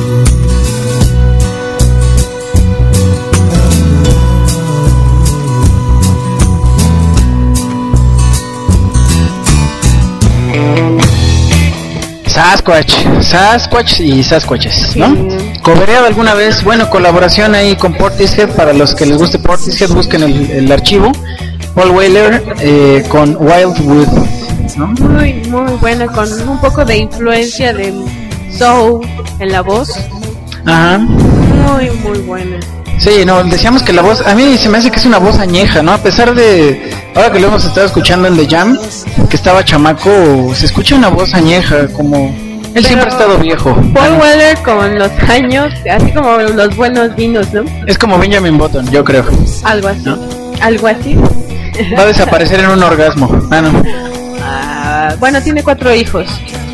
Sasquatch, Sasquatch y Sasquatches, ¿no? Sí. Cobereado alguna vez, bueno, colaboración ahí con Portishead, para los que les guste Portishead, busquen el, el archivo. Paul Weller eh, con Wildwood, ¿no? Muy, muy buena, con un poco de influencia de soul en la voz. Ajá. Muy, muy buena. Sí, no, decíamos que la voz, a mí se me hace que es una voz añeja, ¿no? A pesar de, ahora que lo hemos estado escuchando en The Jam, que estaba chamaco, se escucha una voz añeja, como... Él Pero siempre ha estado viejo. Paul ah, Weller con los años, así como los buenos vinos, ¿no? Es como Benjamin Button, yo creo. Algo así, ¿no? Algo así. Va a desaparecer en un orgasmo. Ah, no. Ah, bueno, tiene cuatro hijos.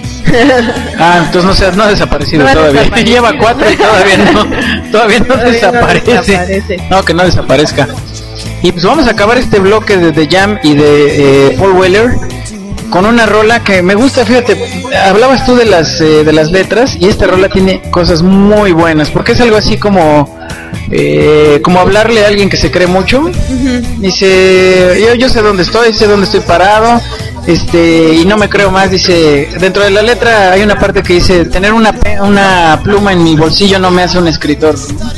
Ah, entonces no, se, no ha desaparecido no todavía. Lleva cuatro y todavía no, todavía no todavía desaparece. No desaparece. No, que no desaparezca. Y pues vamos a acabar este bloque de The Jam y de eh, Paul Weller con una rola que me gusta. Fíjate, hablabas tú de las eh, de las letras, y esta rola tiene cosas muy buenas, porque es algo así como eh, como hablarle a alguien que se cree mucho. Uh-huh. Dice, yo yo sé dónde estoy, sé dónde estoy parado, este y no me creo más. Dice, dentro de la letra hay una parte que dice, tener una una pluma en mi bolsillo no me hace un escritor.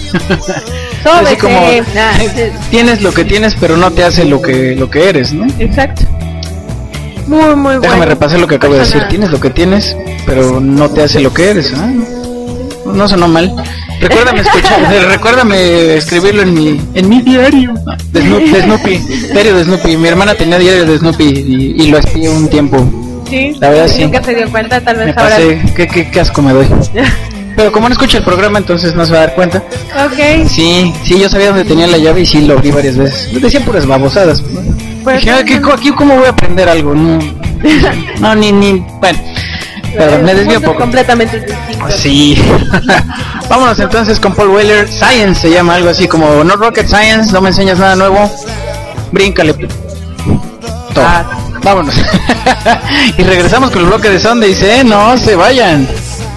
Así como, tienes lo que tienes, pero no te hace lo que lo que eres, ¿no? Exacto. Muy, muy bueno. Déjame repasar lo que acabo de decir. Tienes lo que tienes, pero no te hace lo que eres. ¿Eh? No sonó mal. Recuérdame escuchar, recuérdame escribirlo en mi en mi diario de Snoopy, de Snoopy, diario de Snoopy. Mi hermana tenía diario de Snoopy y, y lo espié un tiempo. Sí. La verdad sí. Nunca se dio cuenta, tal vez me ahora. Pasé, qué, qué, qué asco me doy. Pero como no escucha el programa, entonces no se va a dar cuenta. Ok. Sí, sí, yo sabía dónde tenía la llave y sí lo abrí varias veces. Me decía puras babosadas. Pues dije, aquí, aquí cómo voy a aprender algo, no, no ni ni, bueno, pero me desvío un poco. Completamente distinto. Sí. Vámonos entonces con Paul Weller. Science se llama, algo así como No Rocket Science, no me enseñas nada nuevo. Bríncale. Todo. Ah, Vámonos. Y regresamos con el bloque de Sundays, ¿eh? No se vayan.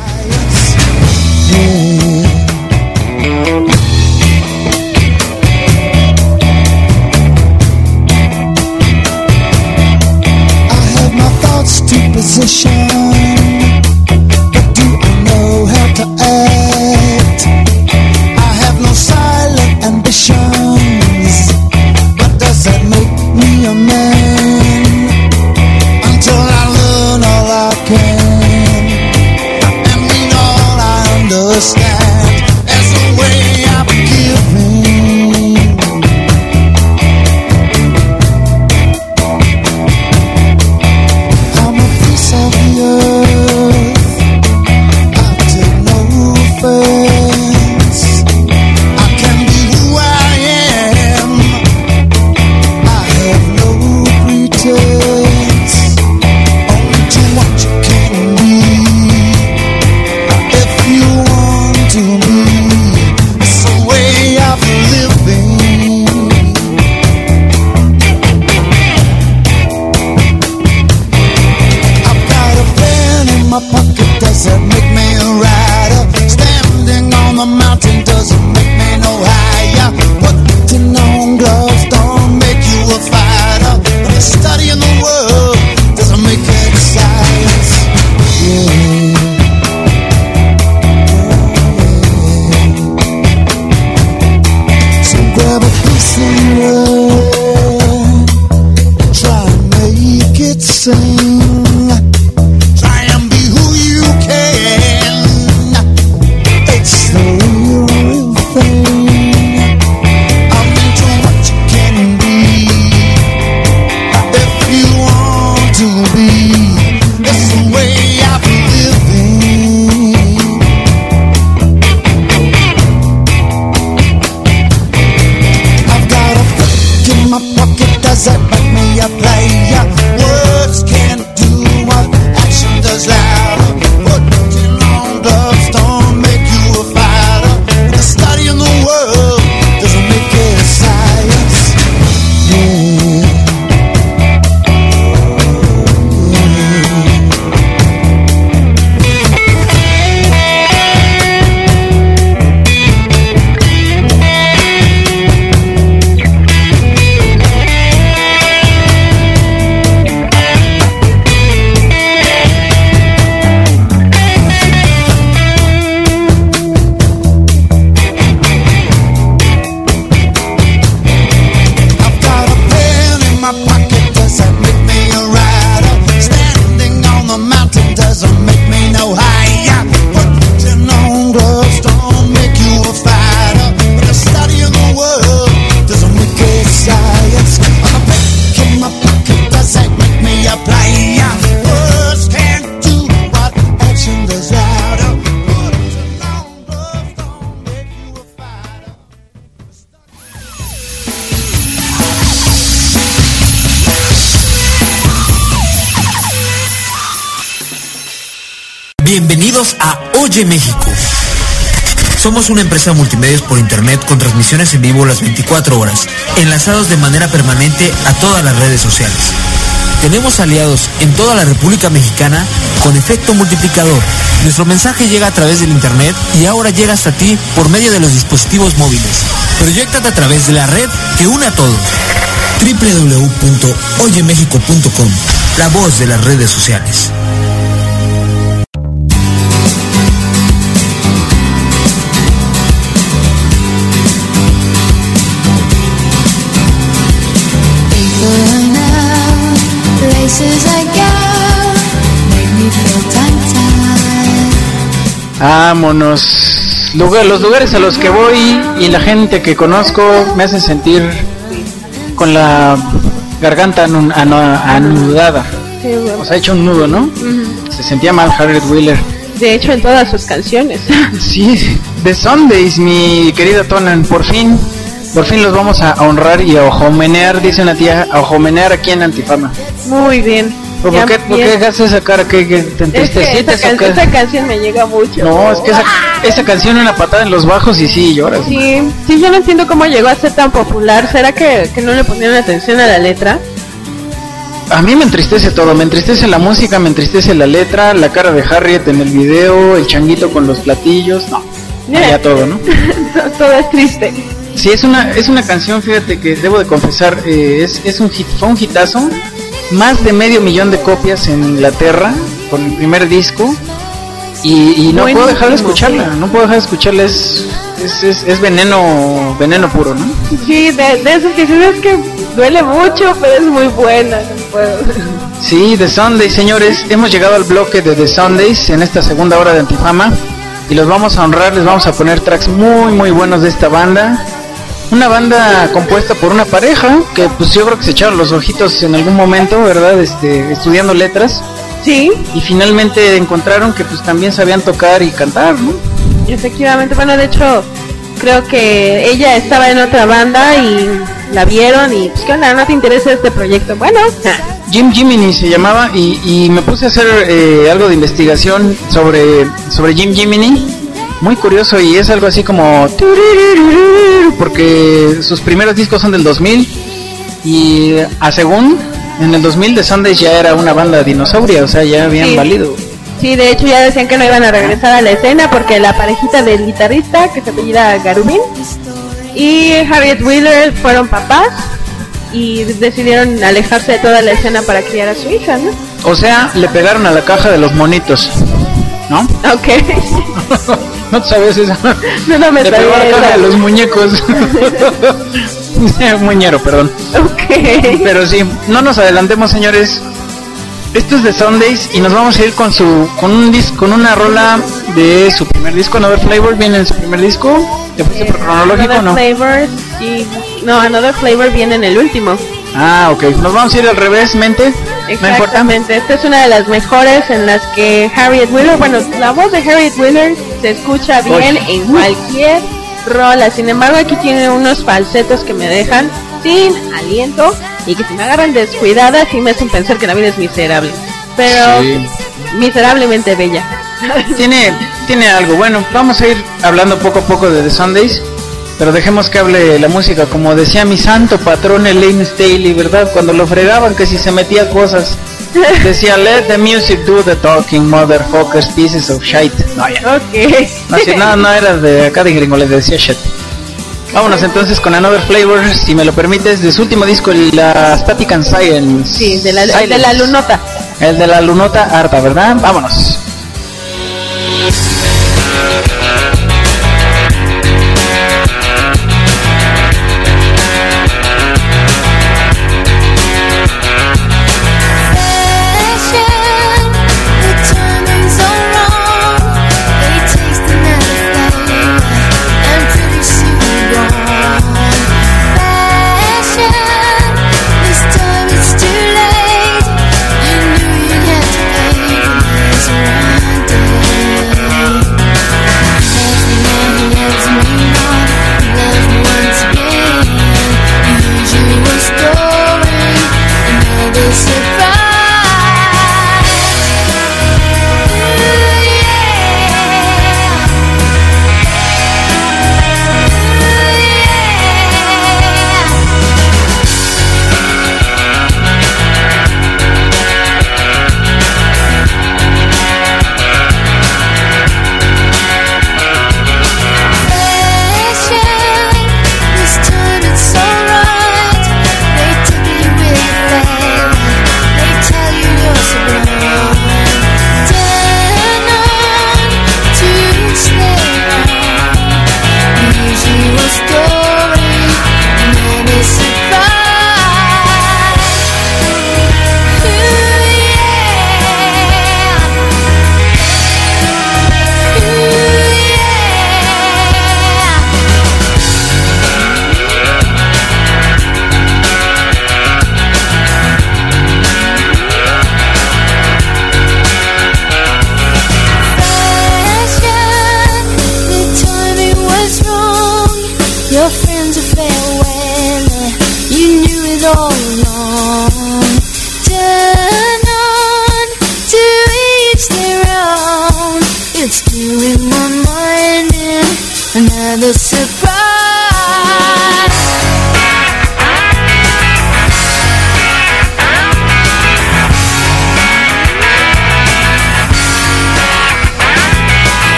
Position, but do I know how to act? I have no silent ambitions, but does that make me a man? Until I learn all I can and mean all I understand, as the way I'm giving. Of the earth, I take no offense. I can be who I am. I have no pretense. Only to what you can be. If you want to be, it's the way of living. My pocket, does that make me a rider? Standing on the mountain doesn't make me no higher. Putting on gloves don't make you a fighter. But studying the world doesn't make it science. Yeah. So grab a piece of wood, try and make it sing. Bienvenidos a Oye México. Somos una empresa multimedios por internet con transmisiones en vivo las veinticuatro horas, enlazados de manera permanente a todas las redes sociales. Tenemos aliados en toda la República Mexicana con efecto multiplicador. Nuestro mensaje llega a través del internet y ahora llega hasta ti por medio de los dispositivos móviles. Proyéctate a través de la red que une a todos. doble u doble u doble u punto oye méxico punto com, la voz de las redes sociales. Vámonos. Lugar, los lugares a los que voy y la gente que conozco me hacen sentir con la garganta anu- anu- anudada. Sí, bueno. O sea, ha hecho un nudo, ¿no? Uh-huh. Se sentía mal Harriet Wheeler. De hecho, en todas sus canciones. Sí, The Sundays, mi querida Tonan, por fin, por fin los vamos a honrar y a ojomenear, dice una tía, a ojomenear aquí en Antifama. Muy bien. ¿Por ya, qué, ¿por qué haces esa cara? ¿Qué, qué te entristecitas? Es que esa, can- esa canción me llega mucho. No, es que esa, esa canción una patada en los bajos y sí, lloras. Sí, sí, yo no entiendo cómo llegó a ser tan popular. ¿Será que, que no le ponían atención a la letra? a mí me entristece todo, me entristece la música, me entristece la letra, la cara de Harriet en el video, el changuito con los platillos, no, ya todo, ¿no? Todo es triste. Sí, es una es una canción, fíjate que debo de confesar, eh, es, es un hit, fue un hitazo, más de medio millón de copias en Inglaterra con el primer disco y, y no puedo dejar de escucharla, no puedo dejar de escucharla, es, es, es, es veneno, veneno puro, ¿no? Sí, de, de esos que es que duele mucho, pero es muy buena, no puedo. Sí, The Sundays, señores, hemos llegado al bloque de The Sundays en esta segunda hora de Antifama y los vamos a honrar, les vamos a poner tracks muy muy buenos de esta banda. Una banda compuesta por una pareja que pues yo creo que se echaron los ojitos en algún momento, ¿verdad? Este, estudiando letras. Sí. Y finalmente encontraron que pues también sabían tocar y cantar, ¿no? Efectivamente, bueno, de hecho creo que ella estaba en otra banda y la vieron y pues qué onda, ¿no te interesa este proyecto? Bueno, Jim Jiminy se llamaba y, y me puse a hacer eh, algo de investigación sobre, sobre Jim Jiminy. Muy curioso y es algo así como porque sus primeros discos son del dos mil y a según en el dos mil The Sundays ya era una banda dinosauria, o sea, ya habían sí. valido. Sí, de hecho ya decían que no iban a regresar a la escena porque la parejita del guitarrista, que se apellida Garubin, y Harriet Wheeler fueron papás y decidieron alejarse de toda la escena para criar a su hija, ¿no? O sea, le pegaron a la caja de los monitos, ¿no? Ok. ¿No te sabes eso? No, no me le pegó a la caja de los muñecos. Muñero, perdón. Ok. Pero sí, no nos adelantemos, señores. Esto es The Sundays y nos vamos a ir con su con un dis, con una rola de su primer disco, Another Flavor, viene en su primer disco. ¿Te fuiste por cronológico o no? Another Flavor y no, Another Flavor viene en el último. Ah, ok. Nos vamos a ir al revés, mente. Exactamente. Esta es una de las mejores en las que Harriet Wheeler, bueno, la voz de Harriet Wheeler se escucha bien Oye. en cualquier rola. Sin embargo, aquí tiene unos falsetos que me dejan sin aliento y que si me agarran descuidada sí me hacen pensar que la vida es miserable, pero sí. miserablemente bella. Tiene tiene algo. Bueno, vamos a ir hablando poco a poco de The Sundays, pero dejemos que hable la música, como decía mi santo patrón Elaine Staley, ¿verdad? Cuando lo fregaban que si se metía cosas, decía let the music do the talking, motherfuckers, pieces of shit. No, ya. Okay. No, si, no, no era de acá de gringo, les decía shit. Vámonos entonces con Another Flavor, si me lo permites, de su último disco, la Static and Silence. Sí, de la, el de la lunota. El de la lunota harta, ¿verdad? Vámonos.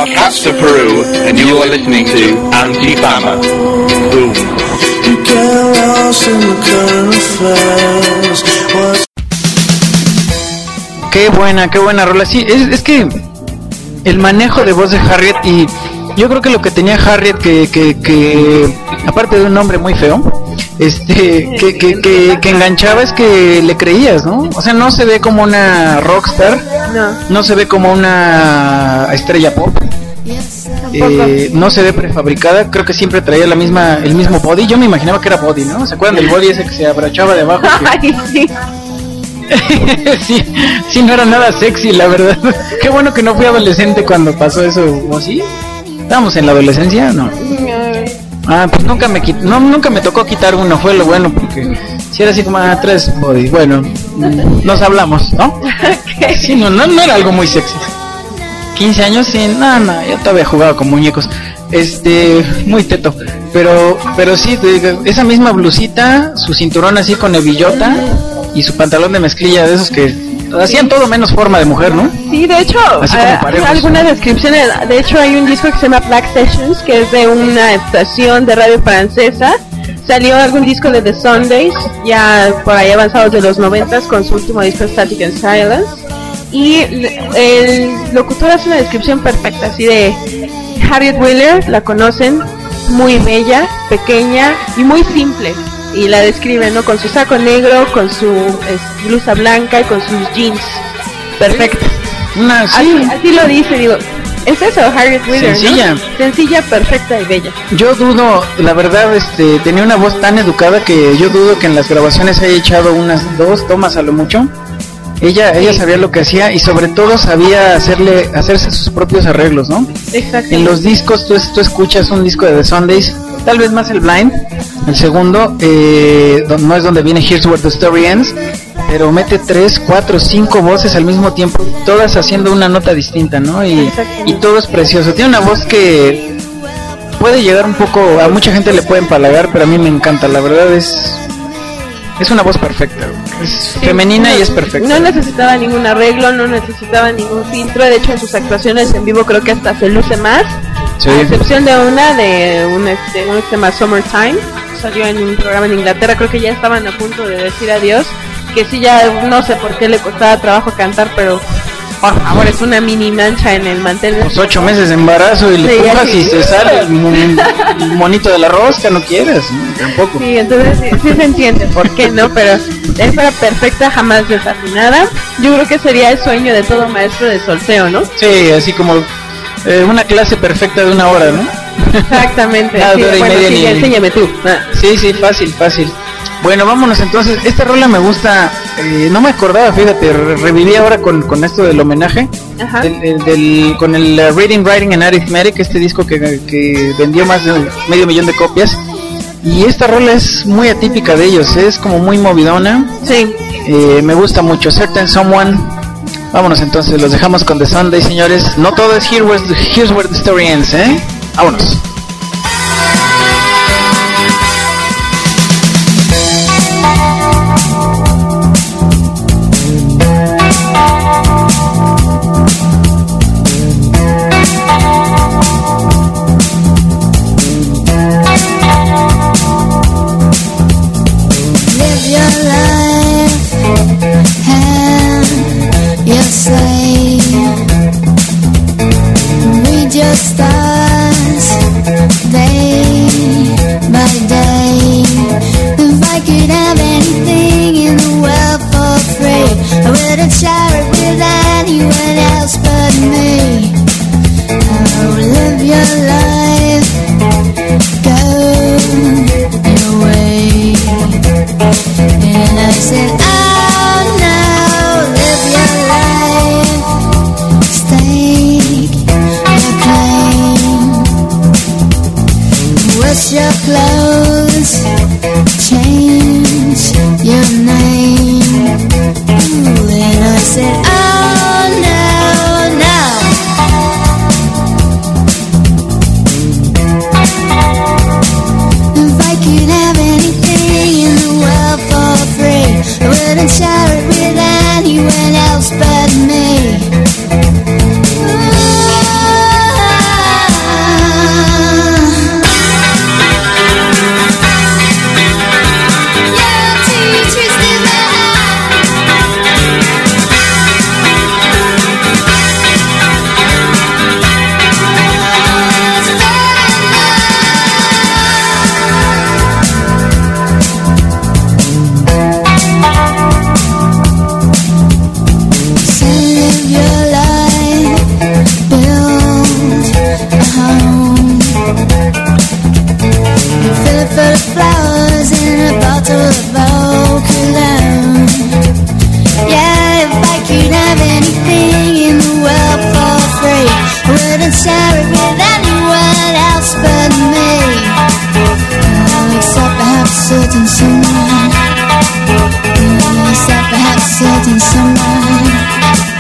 Hasta Peru, and you are listening to Anti-Fama. Boom. Qué buena, qué buena rola. Sí, es, es que el manejo de voz de Harriet, y yo creo que lo que tenía Harriet, que, que, que aparte de un nombre muy feo, este, que, que, que, que enganchaba, es que le creías, ¿no? O sea, no se ve como una rockstar, no, no se ve como una estrella pop, eh, no se ve prefabricada. Creo que siempre traía la misma, el mismo body. Yo me imaginaba que era body, ¿no? ¿Se acuerdan del body ese que se abrachaba de abajo? Ay, sí. sí, sí, no era nada sexy, la verdad. Qué bueno que no fui adolescente cuando pasó eso, ¿o sí? ¿Estábamos en la adolescencia? No. Ah, pues nunca me quit- no, nunca me tocó quitar uno, fue lo bueno, porque si era así como ah, tres body, bueno, nos hablamos, ¿no? Sí, no, no, no era algo muy sexy. quince años, sí, no, no, yo todavía jugaba con muñecos. Este, muy teto, pero, pero sí, de, esa misma blusita, su cinturón así con hebillota y su pantalón de mezclilla, de esos que hacían todo menos forma de mujer, ¿no? Sí, de hecho, hay algunas descripciones. De hecho, hay un disco que se llama Black Sessions, que es de una estación de radio francesa. Salió algún disco de The Sundays, ya por ahí avanzados de los noventas, con su último disco Static and Silence. Y el locutor hace una descripción perfecta, así de Harriet Wheeler, la conocen, muy bella, pequeña y muy simple. Y la describe, ¿no? Con su saco negro, con su es, blusa blanca y con sus jeans. Perfecto. Una, sí. así, así lo dice, digo, es eso, Harriet Wheeler, sencilla, ¿no? Sencilla, perfecta y bella. Yo dudo, la verdad, este, tenía una voz tan educada que yo dudo que en las grabaciones haya echado unas dos tomas a lo mucho. Ella, ella sabía lo que hacía y sobre todo sabía hacerle, hacerse sus propios arreglos, ¿no? Exacto. En los discos tú, tú escuchas un disco de The Sundays, tal vez más el Blind, el segundo, eh, no es donde viene Here's Where the Story Ends, pero mete tres, cuatro, cinco voces al mismo tiempo, todas haciendo una nota distinta, ¿no? Y, y todo es precioso. Tiene una voz que puede llegar un poco, a mucha gente le puede empalagar, pero a mí me encanta, la verdad es... Es una voz perfecta, es sí, femenina no, y es perfecta. No necesitaba ningún arreglo, no necesitaba ningún filtro. De hecho, en sus actuaciones en vivo creo que hasta se luce más. Sí. A excepción de una, de un este, un que se llama Summertime. Salió en un programa en Inglaterra, creo que ya estaban a punto de decir adiós. Que sí, ya no sé por qué le costaba trabajo cantar, pero por favor, es una mini mancha en el mantel. Pues ocho meses de embarazo y le sí, pujas y se sale el, el monito de la rosca, no quieres, ¿no? Tampoco. Sí, entonces sí, sí se entiende por qué, ¿no? Pero es para perfecta, jamás desafinada. Yo creo que sería el sueño de todo maestro de solfeo, ¿no? Sí, así como eh, una clase perfecta de una hora, ¿no? Exactamente. Ah, sí, hora y bueno, media sí, ni... enséñame tú. Ah. Sí, sí, fácil, fácil. Bueno, vámonos entonces. Esta rola me gusta, eh, no me acordaba, fíjate, re reviví ahora con, con esto del homenaje. Ajá. Del, del, del, con el uh, Reading, Writing and Arithmetic, este disco que, que vendió más de medio millón de copias. Y esta rola es muy atípica de ellos, es como muy movidona. Sí. Eh, me gusta mucho, Certain Someone. Vámonos entonces, los dejamos con The Sunday, señores. No todo es Here where the, Here's Where the Story Ends, ¿eh? Vámonos. Just us bottle of eau cologne. Yeah, if I could have anything in the world for free, I wouldn't share it with anyone else but me. Oh, except perhaps certain someone. Oh, except perhaps certain someone.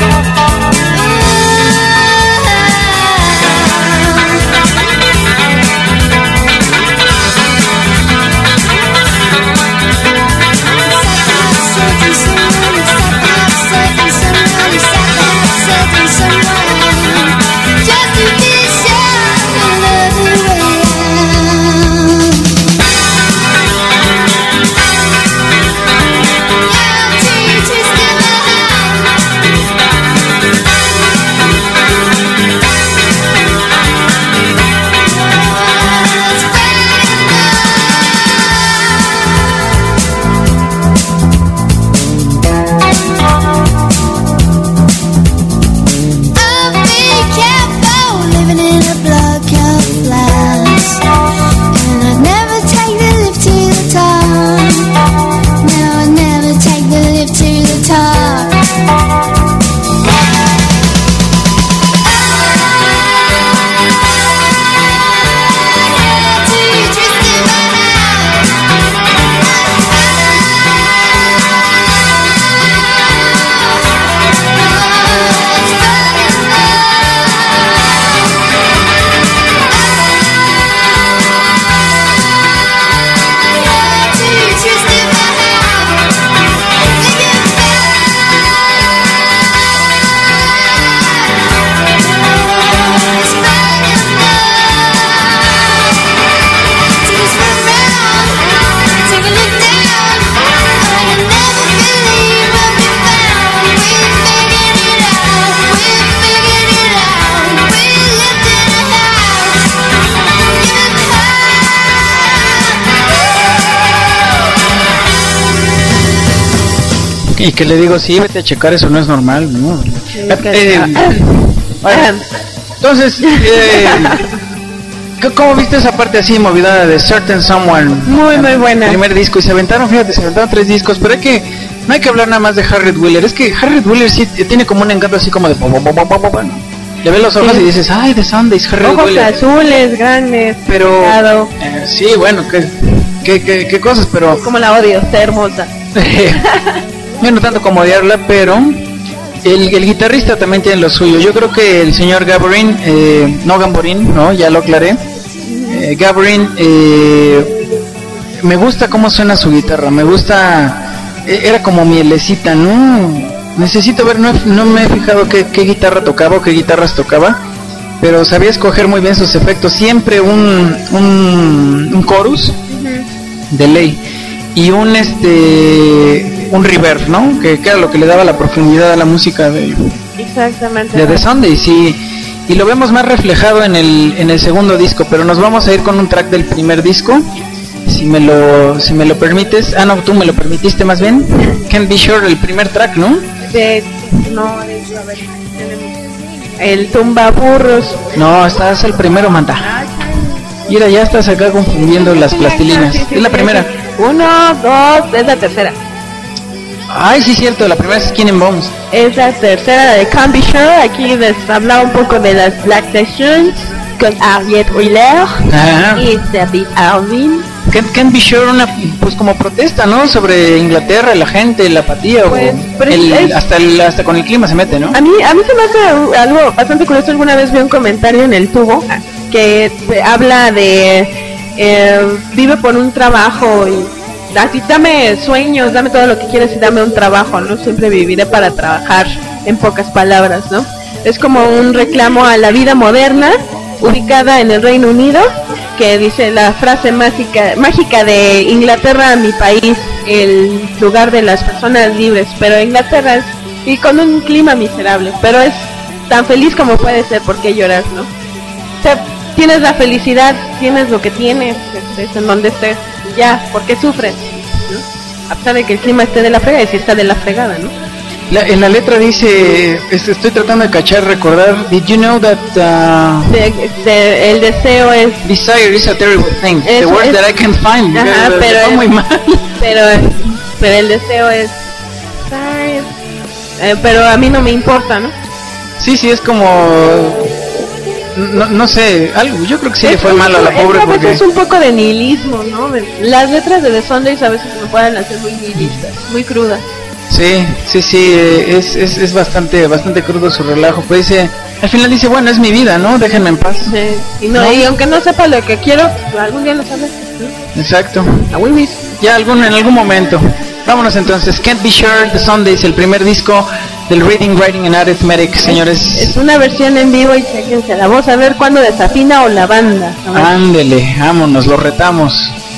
Y que le digo, sí, vete a checar, eso no es normal, ¿no? Eh, bueno, entonces, eh, ¿cómo viste esa parte así movida de Certain Someone? Muy, muy buena. Primer disco, y se aventaron, fíjate, se aventaron tres discos, pero hay que, no hay que hablar nada más de Harriet Wheeler, es que Harriet Wheeler sí tiene como un encanto así como de... Bueno, le ves los ojos sí. Y dices, ay, The Sundays, Harriet ojos Wheeler. Ojos azules, grandes, pero eh, sí, bueno, qué, qué, qué, qué cosas, pero... Es como la odio, está hermosa. Yo no tanto como odiarla, pero el, el guitarrista también tiene lo suyo. Yo creo que el señor Gaborin, eh, no Gamborin, no, ya lo aclaré. Eh, Gaborin, eh, me gusta cómo suena su guitarra, me gusta, eh, era como mielecita, ¿no? Necesito ver, no, no me he fijado qué, qué guitarra tocaba o qué guitarras tocaba, pero sabía escoger muy bien sus efectos. Siempre un, un, un chorus de ley y un este un reverb, ¿no? Que, que era lo que le daba la profundidad a la música de exactamente de The Sundays, y, y lo vemos más reflejado en el en el segundo disco, pero nos vamos a ir con un track del primer disco, si me lo si me lo permites. Ah, no, tú me lo permitiste más bien. Can't Be Sure, el primer track, ¿no? De no, de a ver, el Tumbaburros. No, estás el primero, manda. Mira, ya estás acá confundiendo las plastilinas. Sí, sí, es la sí, primera. Uno, dos, es la tercera. Ay, sí, cierto, la primera es Skin and Bones. Es la tercera de Can't Be Sure. Aquí les hablaba un poco de las Black Sessions con Harriet Wheeler y David Alvin. Can't, can't Be Sure, una, pues como protesta, ¿no? Sobre Inglaterra, la gente, la apatía, pues, o el, es, hasta, el, hasta con el clima se mete, ¿no? A mí, a mí se me hace algo bastante curioso. Alguna vez vi un comentario en el tubo que habla de eh, vive por un trabajo y así, dame sueños, dame todo lo que quieres y dame un trabajo, ¿no? Siempre viviré para trabajar, en pocas palabras, ¿no? Es como un reclamo a la vida moderna, ubicada en el Reino Unido, que dice la frase mágica, mágica de Inglaterra, mi país, el lugar de las personas libres, pero Inglaterra es, y con un clima miserable, pero es tan feliz como puede ser, ¿por qué llorar, no? O sea, tienes la felicidad, tienes lo que tienes, estés en donde estés, ya, ¿por qué sufres? ¿No? A pesar de que el clima esté de la fregada, y si está de la fregada, ¿no? La, en la letra dice, estoy tratando de cachar, recordar, did you know that uh, de, de, el deseo es desire is a terrible thing, the word es, that I can find. Ajá, pero, pero, es, muy mal. pero Pero, pero el deseo es, ¿sabes? Eh, pero a mí no me importa, ¿no? Sí, sí, es como... No, no sé, algo, yo creo que sí es, le fue mal a la pobre es, porque... A veces es un poco de nihilismo, ¿no? Las letras de The Sundays a veces me pueden hacer muy nihilistas, muy crudas. Sí, sí, sí, es, es, es bastante bastante crudo su relajo, pues dice, al final dice, bueno, es mi vida, ¿no? Déjenme en paz. Sí, y, no, ¿no? Y aunque no sepa lo que quiero, algún día lo sabré, ¿no? Exacto. A Wiwis. Ya algún, en algún momento. Vámonos entonces, Can't Be Sure, The Sundays, el primer disco del Reading, Writing and Arithmetic, señores. Es, es una versión en vivo y chequense la voz a ver cuándo desafina o la banda. Ándele, vámonos, lo retamos.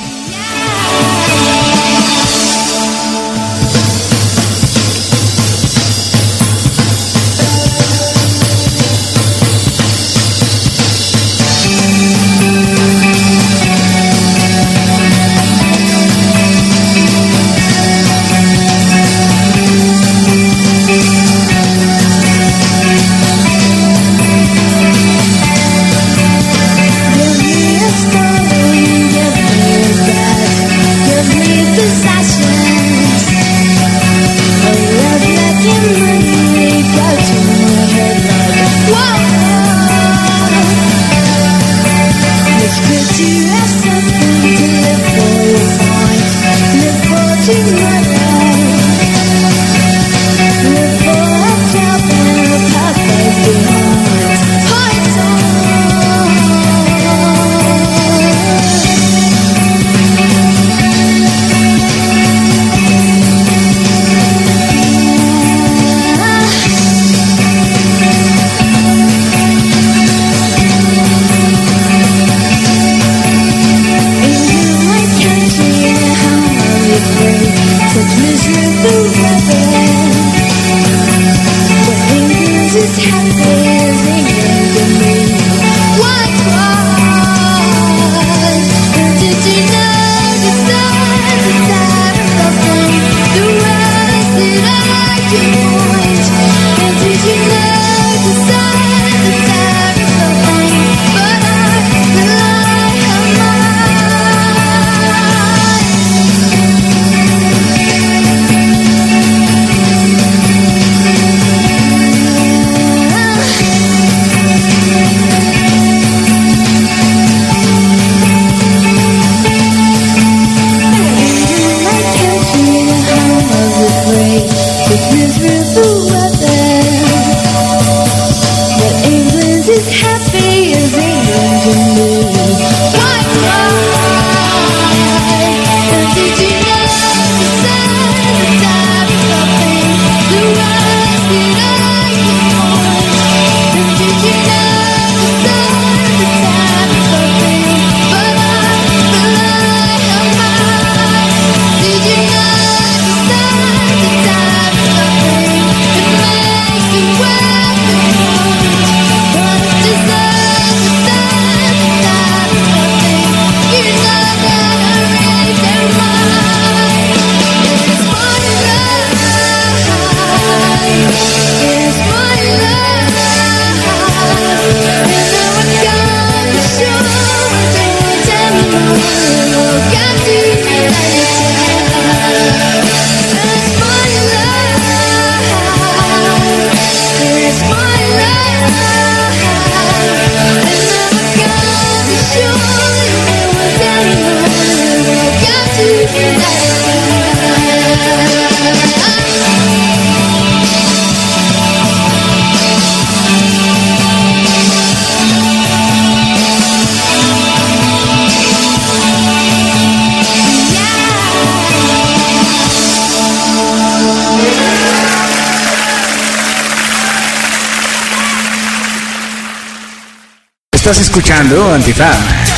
Estás escuchando Antifam.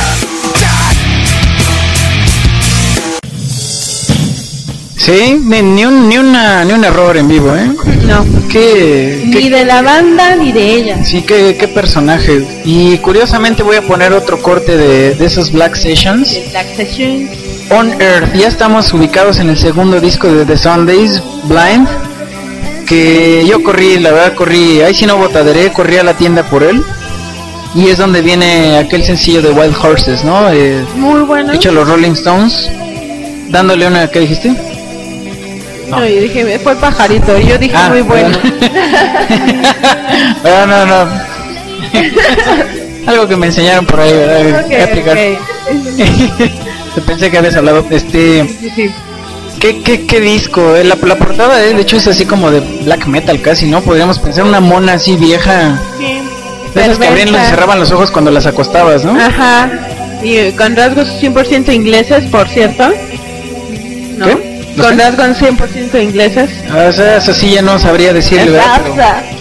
Sí, ni, ni, un, ni, una, ni un error en vivo, ¿eh? No. ¿Qué, ni qué, de la banda ni de ella. Sí, qué, qué personaje. Y curiosamente voy a poner otro corte de, de esos Black Sessions. Black Sessions. On Earth. Ya estamos ubicados en el segundo disco de The Sundays, Blind. Que yo corrí, la verdad corrí, ahí sí no botaderé, corrí a la tienda por él. Y es donde viene aquel sencillo de Wild Horses, ¿no? Eh, Muy bueno. Hecho los Rolling Stones. dándole una, ¿qué dijiste? No, no yo dije, fue pajarito, yo dije ah, muy bueno. No, no, no. Algo que me enseñaron por ahí, ¿verdad? Okay, aplicar. Okay. Pensé que habías hablado, este... Sí, sí. ¿Qué, qué, qué disco? La, la portada, de hecho, es así como de black metal casi, ¿no? Podríamos pensar una mona así vieja. Sí. De esas que abrían y cerraban los ojos cuando las acostabas, ¿no? Ajá. Y con rasgos cien por ciento ingleses, por cierto. ¿No? ¿Qué? ¿No Con sé? rasgos cien por ciento ingleses. Ah, o sea, eso sí ya no sabría decirle, ¿verdad? Pero...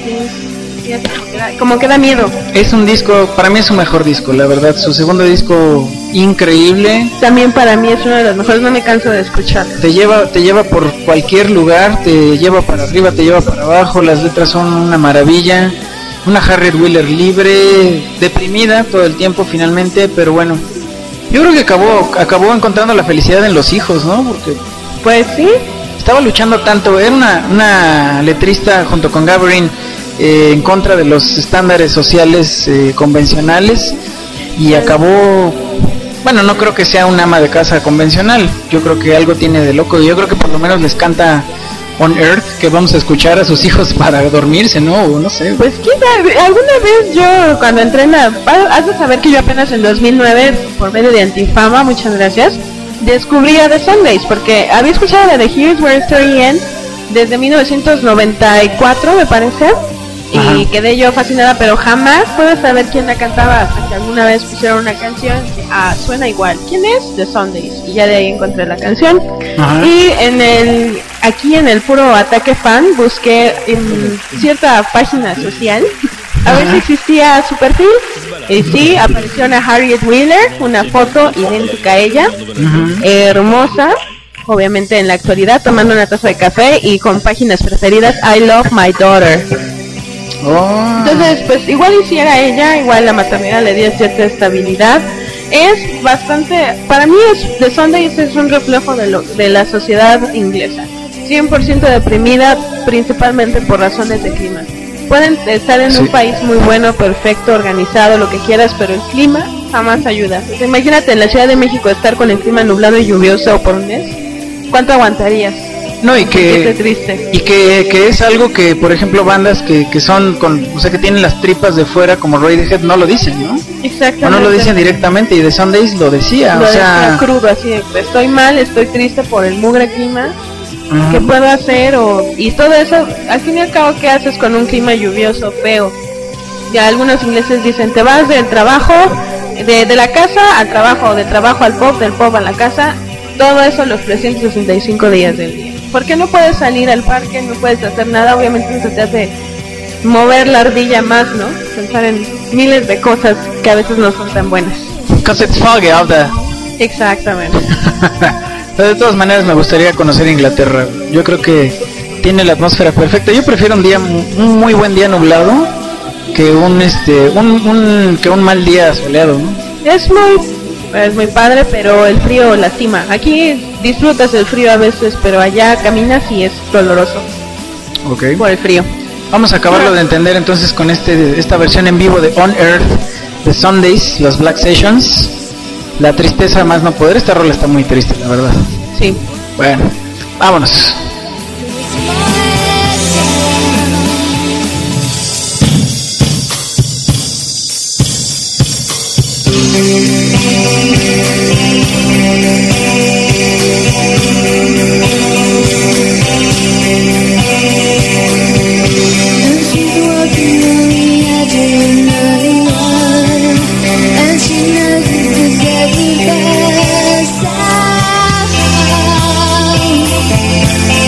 Sí, como, que da, como que da miedo. Es un disco, para mí es su mejor disco, la verdad. Su segundo disco, increíble. También para mí es uno de los mejores, no me canso de escuchar. Te lleva, te lleva por cualquier lugar, te lleva para arriba, te lleva para abajo. Las letras son una maravilla. Una Harriet Wheeler libre, deprimida todo el tiempo finalmente, pero bueno. Yo creo que acabó, acabó encontrando la felicidad en los hijos, ¿no? Porque pues sí, estaba luchando tanto. Era una, una letrista junto con Gabriel eh, en contra de los estándares sociales eh, convencionales y acabó. Bueno, no creo que sea un ama de casa convencional. Yo creo que algo tiene de loco. Yo creo que por lo menos les canta On Earth, que vamos a escuchar a sus hijos para dormirse, ¿no? O no sé. Pues quién sabe, alguna vez yo cuando entré en la... Has de saber que yo apenas en dos mil nueve, por medio de Antifama, muchas gracias, descubrí a The Sundays, porque había escuchado la de Here's Where the Story Ends desde mil novecientos noventa y cuatro, me parece. Ajá. Y quedé yo fascinada, pero jamás pude saber quién la cantaba hasta que alguna vez pusieron una canción que ah, suena igual. ¿Quién es? The Sundays. Y ya de ahí encontré la canción. Ajá. Y en el aquí en el puro ataque fan busqué en cierta página social a ver si existía su perfil. Y sí, apareció una Harriet Wheeler, una foto idéntica a ella, uh-huh. hermosa, obviamente en la actualidad, tomando una taza de café y con páginas preferidas, I love my daughter. Oh. Entonces, pues igual hiciera ella, igual la maternidad le dio cierta estabilidad. Es bastante, para mí es The Sundays es un reflejo de, lo, de la sociedad inglesa, cien por ciento deprimida, principalmente por razones de clima. Pueden estar en sí. un país muy bueno, perfecto, organizado, lo que quieras, pero el clima jamás ayuda. O sea, imagínate en la Ciudad de México estar con el clima nublado y lluvioso por un mes, ¿cuánto aguantarías? No, y que triste. y que, que es algo que, por ejemplo, bandas que, que son con, o sea, que tienen las tripas de fuera como Radiohead no lo dicen, ¿no? Exactamente. O no lo dicen directamente, y The Sundays lo decía, lo o sea, decía crudo, así, estoy mal, estoy triste por el mugre clima, uh-huh. ¿qué puedo hacer? O, y todo eso, al fin y al cabo, ¿qué haces con un clima lluvioso, feo? Ya algunos ingleses dicen, te vas del trabajo, de, de la casa al trabajo, o del trabajo al pub, del pub a la casa, todo eso los trescientos sesenta y cinco días del día. ¿Por qué no puedes salir al parque? No puedes hacer nada. Obviamente se te hace mover la ardilla más, ¿no? Pensar en miles de cosas que a veces no son tan buenas. Because it's foggy out there. Exactamente. Pero de todas maneras me gustaría conocer Inglaterra. Yo creo que tiene la atmósfera perfecta. Yo prefiero un día, un muy buen día nublado que un este, un, un que un mal día soleado, ¿no? Es muy Es muy padre, pero el frío lastima. Aquí disfrutas el frío a veces, pero allá caminas y es doloroso. Ok. Por el frío. Vamos a acabarlo de entender entonces con este esta versión en vivo de On Earth, The Sundays, los Black Sessions. La tristeza más no poder. Esta rola está muy triste, la verdad. Sí. Bueno, vámonos. Bye.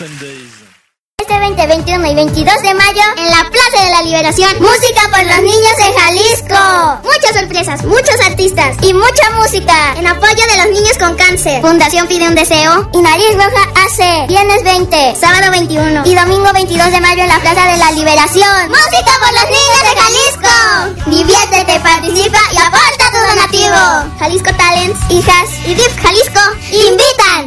Este veinte, veintiuno y veintidós de mayo en la Plaza de la Liberación, música por los niños de Jalisco. Muchas sorpresas, muchos artistas y mucha música en apoyo de los niños con cáncer. Fundación Pide un Deseo y Nariz Roja A C. Viernes veinte, sábado veintiuno y domingo veintidós de mayo en la Plaza de la Liberación. Música por los niños de Jalisco. Diviértete, participa y aporta tu donativo. Jalisco Talents, hijas y D I F Jalisco invitan.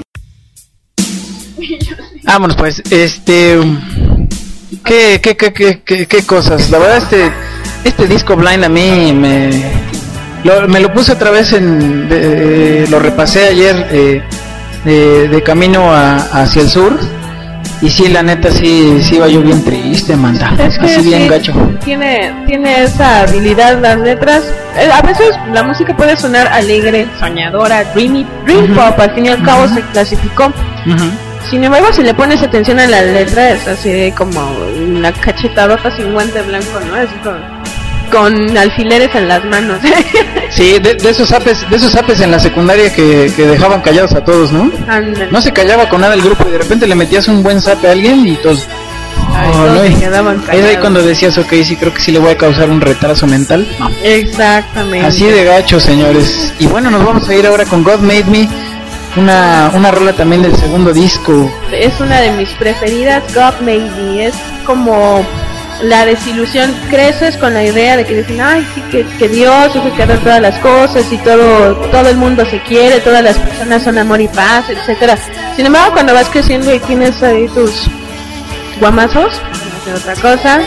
Vámonos pues, este... ¿Qué, qué, qué, qué, qué, qué cosas? La verdad este este disco Blind a mí me... Lo, me lo puse otra vez en... De, eh, lo repasé ayer eh, de, de camino a, hacia el sur. Y sí, la neta, sí, sí iba yo bien triste, manda. Es que así sí, bien gacho. Tiene, tiene esa habilidad las letras. Eh, a veces la música puede sonar alegre, soñadora, dreamy, dream uh-huh. pop, al fin y al cabo uh-huh. se clasificó. Uh-huh. Sin embargo, si le pones atención a la letra, es así como una cachetadota sin guante blanco, ¿no? Así con, con alfileres en las manos. Sí, de, de esos apes, de esos apes en la secundaria que, que dejaban callados a todos, ¿no? Andale. No se callaba con nada el grupo y de repente le metías un buen zape a alguien y todos... Ay, oh, todos no, se quedaban callados. Es ahí cuando decías, ok, sí, creo que sí le voy a causar un retraso mental. No. Exactamente. Así de gacho, señores. Y bueno, nos vamos a ir ahora con God Made Me. Una, una rola también del segundo disco. Es una de mis preferidas, God Made Me. Es como la desilusión. Creces con la idea de que dicen, ay, sí, que, que Dios es el que da todas las cosas y todo todo el mundo se quiere, todas las personas son amor y paz, etcétera. Sin embargo, cuando vas creciendo y tienes ahí tus guamazos, no sé, otra cosa,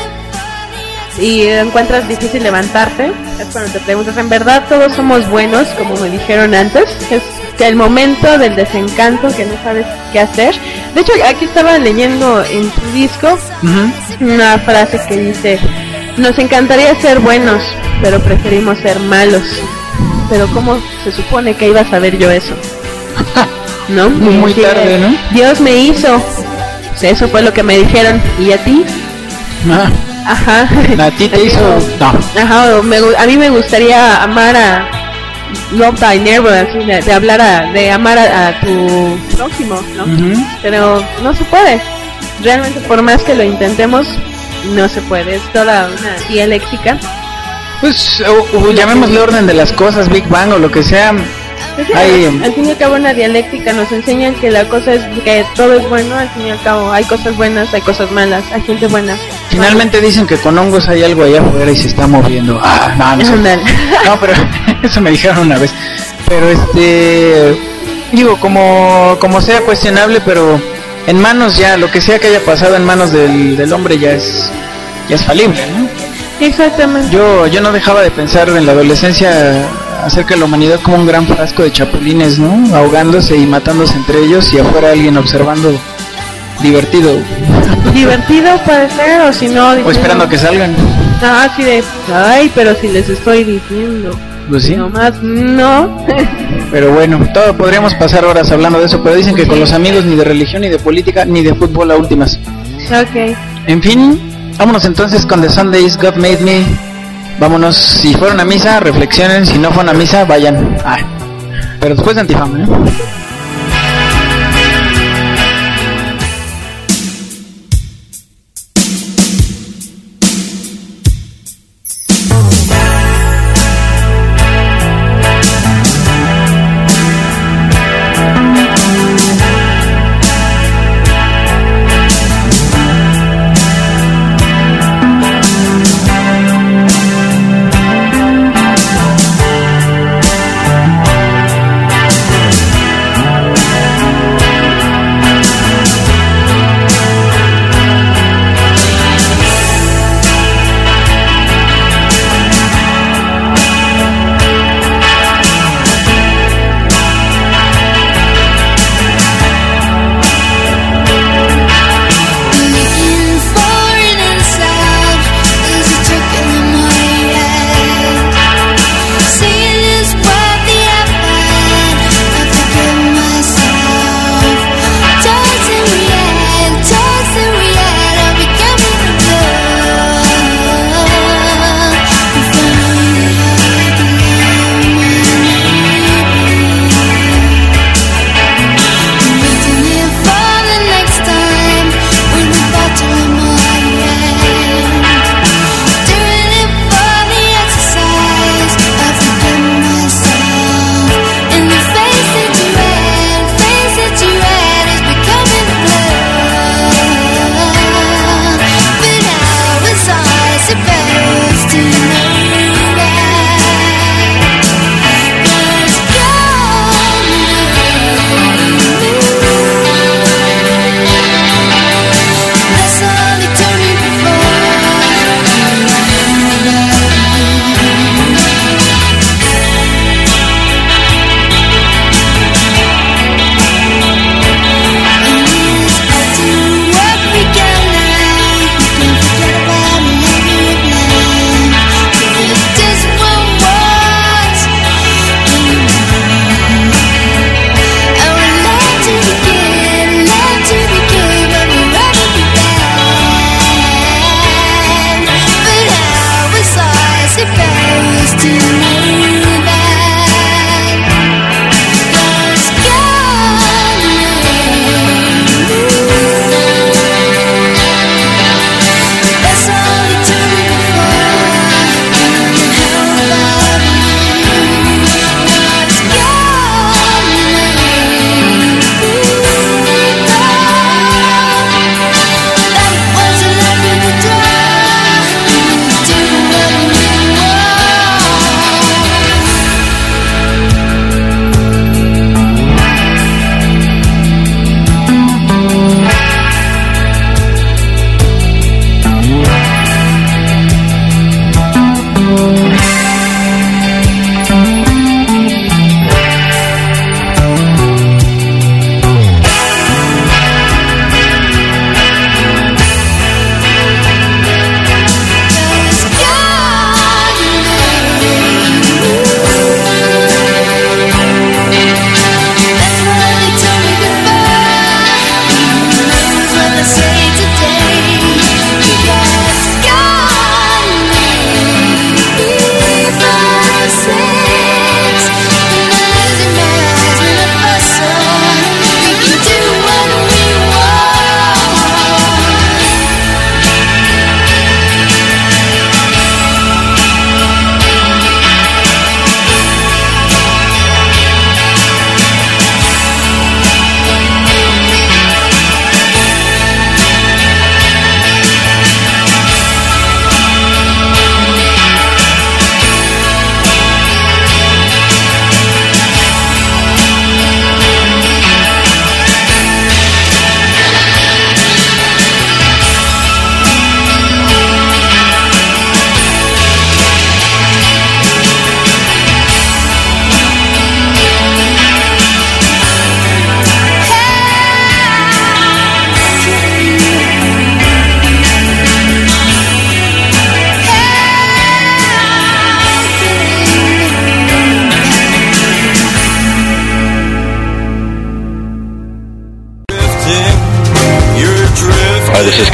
y encuentras difícil levantarte, es cuando te preguntas, ¿en verdad todos somos buenos, como me dijeron antes? Es que el momento del desencanto, que no sabes qué hacer. De hecho, aquí estaba leyendo en tu disco uh-huh. una frase que dice, nos encantaría ser buenos, pero preferimos ser malos. Pero ¿cómo se supone que iba a saber yo eso? ¿No? Muy, muy tarde, ¿no? Dios me hizo. O sea, eso fue lo que me dijeron. ¿Y a ti? Ah. Ajá. ¿A ti te hizo? No. Ajá, me, a mí me gustaría amar a Love Thy Neighbor, así de, de hablar a, de amar a, a tu próximo, ¿no? Uh-huh. Pero no se puede. Realmente, por más que lo intentemos, no se puede. Es toda una dialéctica. Pues, o, o llamémosle orden de las cosas, Big Bang o lo que sea. Pues sí, hay, al, al fin y al cabo una dialéctica nos enseña que la cosa es que todo es bueno, al fin y al cabo hay cosas buenas, hay cosas malas, hay gente buena. Finalmente malas. Dicen que con hongos hay algo allá afuera y se está moviendo. Ah, no, no, sé. No, pero eso me dijeron una vez. Pero este, digo, como como sea cuestionable, pero en manos ya, lo que sea que haya pasado en manos del, del hombre ya es ya es falible, ¿no? Exactamente. Yo yo no dejaba de pensar en la adolescencia acerca de la humanidad como un gran frasco de chapulines, ¿no? Ahogándose y matándose entre ellos y afuera alguien observando, divertido. Divertido puede ser, o si no... O esperando a que salgan. Ah, sí de... Ay, pero si les estoy diciendo... Pues sí. Nomás no. Pero bueno, todo podríamos pasar horas hablando de eso, pero dicen que con los amigos ni de religión, ni de política, ni de fútbol a últimas. Ok. En fin, vámonos entonces con The Sundays, God Made Me. Vámonos, si fueron a misa, reflexionen, si no fueron a misa, vayan. Ah, pero después de Antifama, ¿eh?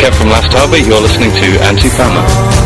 Kev from Last Heartbeat. You're listening to Anti-Fama.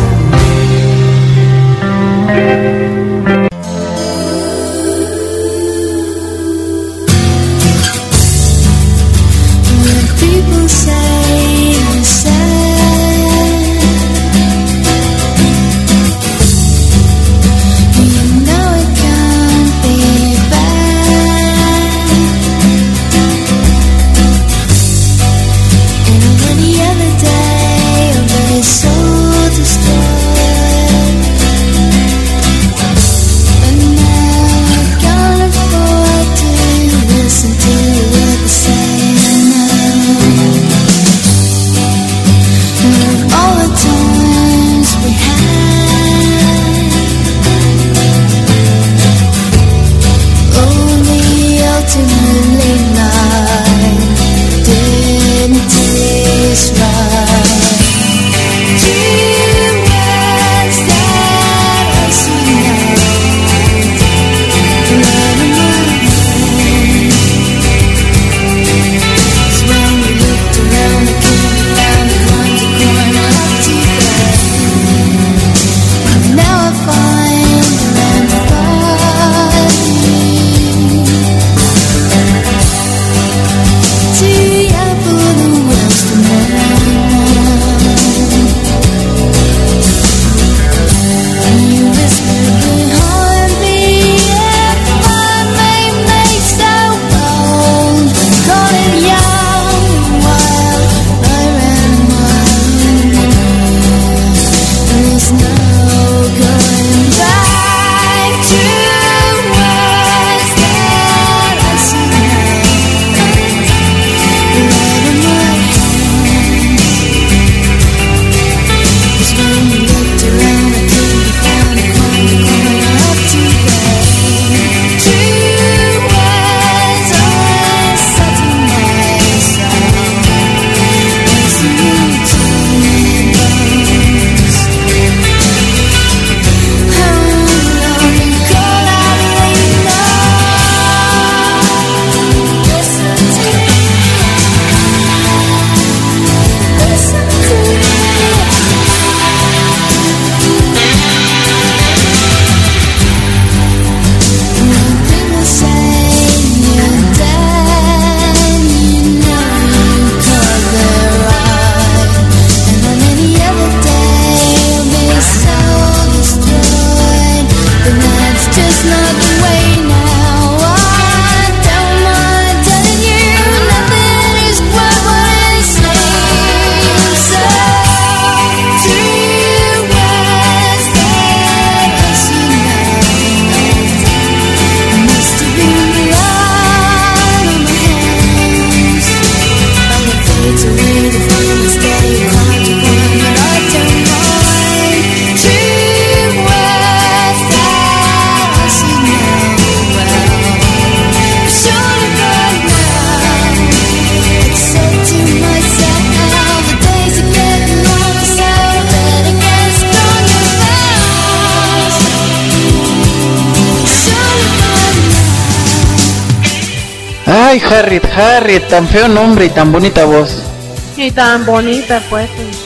Ay, Harriet, Harriet, tan feo nombre y tan bonita voz. Y tan bonita, pues.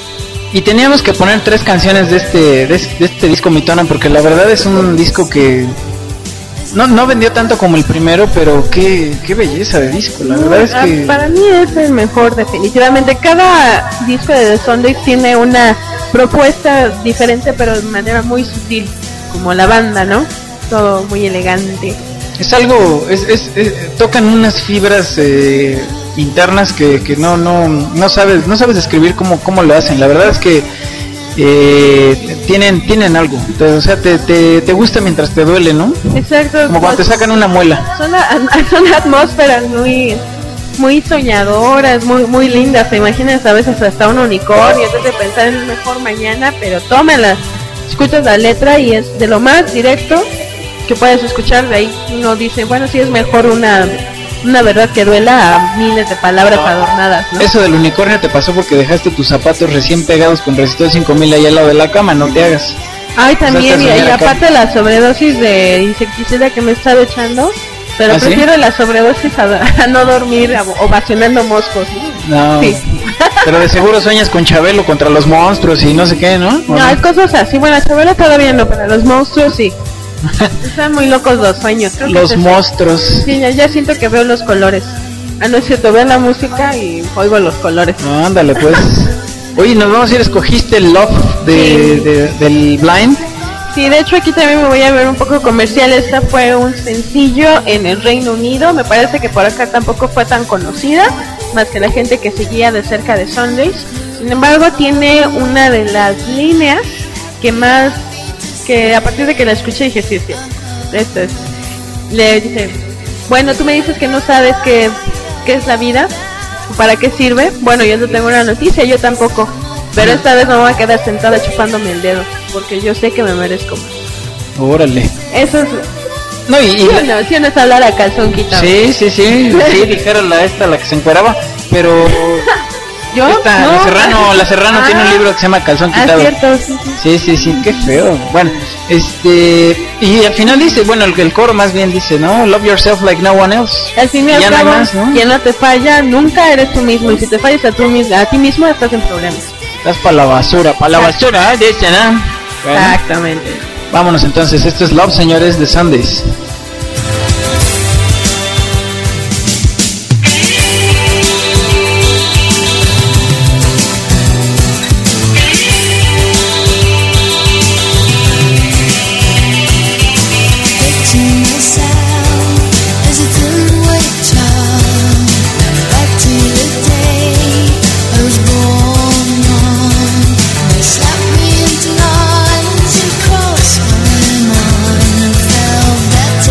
Y teníamos que poner tres canciones de este de este, de este disco Mitona, porque la verdad es un disco que no no vendió tanto como el primero, pero qué qué belleza de disco. La verdad es que para mí es el mejor, definitivamente. Cada disco de The Sundays tiene una propuesta diferente, pero de manera muy sutil, como la banda, ¿no? Todo muy elegante. Es algo, es, es, es tocan unas fibras eh, internas que, que no no no sabes no sabes describir cómo cómo lo hacen. La verdad es que eh, tienen tienen algo, te, o sea, te, te te gusta mientras te duele, ¿no? Exacto. Como cuando te sacan una muela. Son, a, son atmósferas muy muy soñadoras, muy muy lindas. Te imaginas a veces hasta un unicornio, antes de pensar en un mejor mañana, pero tómala, escuchas la letra y es de lo más directo que puedes escuchar. De ahí uno dice, bueno, sí es mejor una una verdad que duela a miles de palabras adornadas, ¿no? Eso del unicornio te pasó porque dejaste tus zapatos recién pegados con resistor cinco mil ahí al lado de la cama, no te hagas. Ay, también, y, y aparte la sobredosis de insecticida que me he estado echando, pero ¿Ah, prefiero sí? la sobredosis a, a no dormir a, ovacionando moscos, ¿no? No. Sí. Pero de seguro sueñas con Chabelo contra los monstruos y no sé qué, ¿no? No, hay cosas así. Bueno, Chabelo todavía no, pero los monstruos sí. Están muy locos los sueños. Creo los que monstruos. Sí, ya, ya siento que veo los colores. Ah, no es cierto, veo la música y oigo los colores. No, ándale pues. Oye, nos vamos a ir, escogiste el Love de, sí. de, del Blind. Sí, de hecho aquí también me voy a ver un poco comercial. Esta fue un sencillo en el Reino Unido. Me parece que por acá tampoco fue tan conocida, más que la gente que seguía de cerca de Sundays. Sin embargo, tiene una de las líneas que más, que a partir de que la escuché dije, sí, sí, esto es. Le dice, bueno, tú me dices que no sabes qué, qué es la vida, para qué sirve. Bueno, yo no tengo una noticia, yo tampoco. Pero esta vez no me voy a quedar sentada chupándome el dedo, porque yo sé que me merezco más. Órale. Eso es... No, y... y sí, la... no, si no es hablar a calzón quitado. Sí, sí, sí, sí, dijeron la esta, la que se encueraba, pero... ¿Yo? Esta, no. La Serrano, La Serrano ah, tiene un libro que se llama Calzón Quitado. Ah, cierto, sí, sí. Sí, sí, sí, qué feo. Bueno, este... Y al final dice, bueno, el, el coro más bien dice, ¿no? Love yourself like no one else. Al fin y al cabo, más, ¿no? Quien no te falla, nunca eres tú mismo. Y si te fallas a, tú mismo, a ti mismo, estás en problemas. Estás para la basura, para la basura, ¿eh? De este, ¿no? Bueno, exactamente. Vámonos entonces, esto es Love, señores, de Sundays. That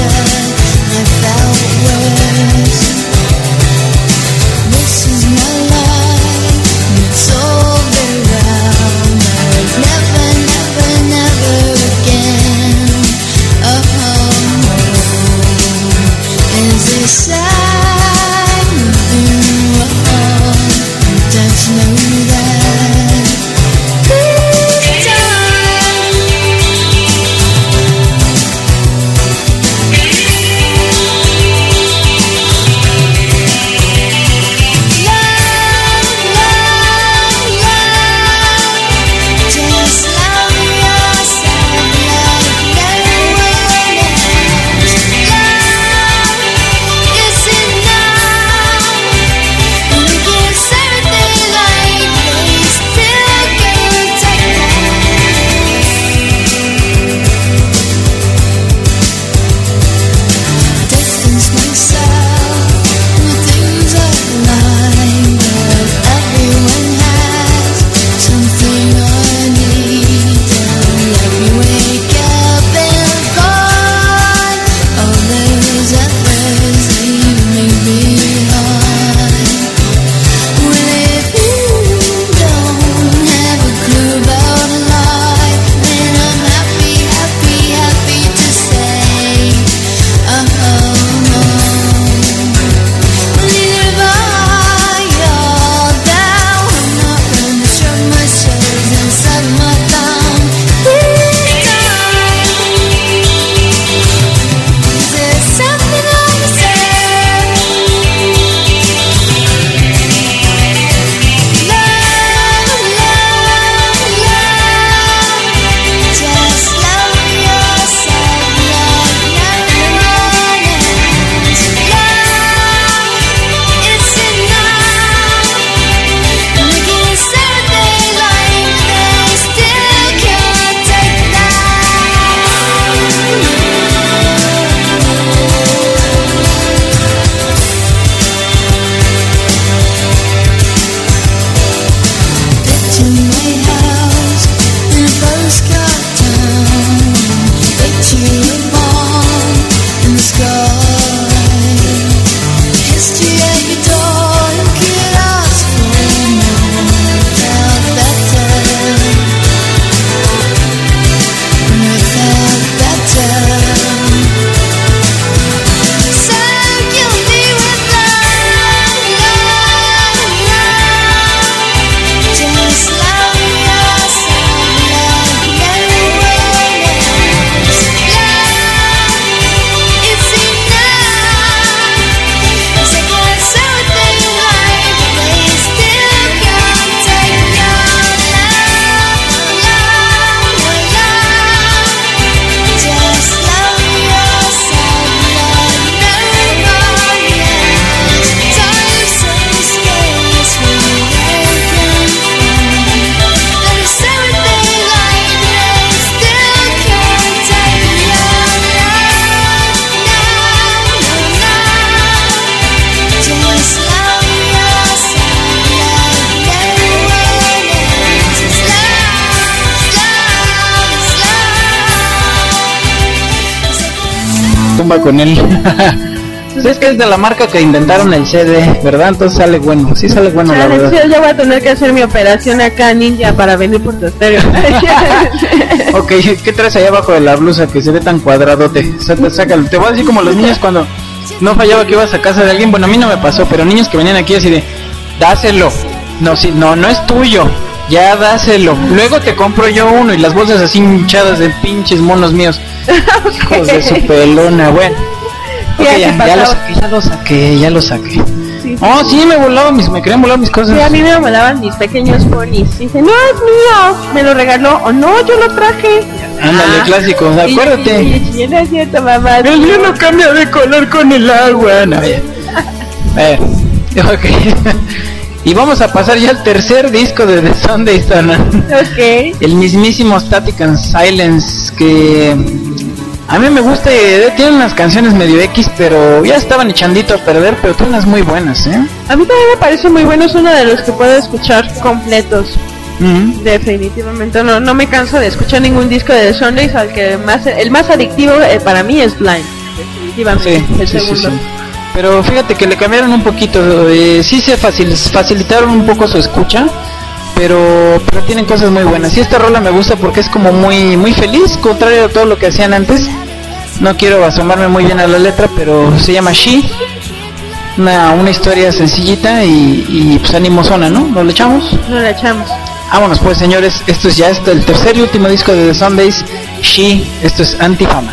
tumba con él. Pues es que es de la marca que inventaron el C D, ¿verdad? Entonces sale bueno, sí sale bueno, la verdad. Yo voy a tener que hacer mi operación acá ninja para venir por tu estéreo. Ok, ¿qué traes allá abajo de la blusa que se ve tan cuadradote? Sácalo, sácalo. Te voy a decir como los niños cuando no fallaba que ibas a casa de alguien. Bueno, a mí no me pasó, pero niños que venían aquí así de, dáselo. No, sí, no, no es tuyo. Ya dáselo. Luego te compro yo uno y las bolsas así hinchadas de pinches monos míos. Okay. Hijos de su pelona, bueno. Okay, ya, ya, lo saqué, ya lo saqué, ya lo saqué. Sí, oh, sí, sí me volaban mis, me querían volar mis cosas. Sí, a mí me volaban mis pequeños ponis. Dice, no es mío, me lo regaló, o no, yo lo traje. Ándale, ah, clásico, acuérdate. Y, y, y, no es cierto, mamá. El mío no cambia de color con el agua. No, ya. A ver, ok. Y vamos a pasar ya al tercer disco de The Sunday Sana. Ok. El mismísimo Static and Silence, que a mí me gusta, tiene unas canciones medio X, pero ya estaban echandito a perder, pero tiene unas muy buenas, ¿eh? A mí también me parece muy bueno, es uno de los que puedo escuchar completos. Mm-hmm. Definitivamente, no no me canso de escuchar ningún disco de The Sundays, al que más, el más adictivo eh, para mí es Blind, definitivamente, sí, el sí, segundo. Sí, sí. Pero fíjate que le cambiaron un poquito, eh, sí se facil, facilitaron un poco su escucha, pero pero tienen cosas muy buenas. Y esta rola me gusta porque es como muy muy feliz, contrario a todo lo que hacían antes. No quiero asomarme muy bien a la letra, pero se llama She, una, una historia sencillita y, y pues animosona, ¿no? ¿Nos le echamos? Nos le echamos. Vámonos pues, señores, esto es ya esto, el tercer y último disco de The Sundays, She, esto es Antifama.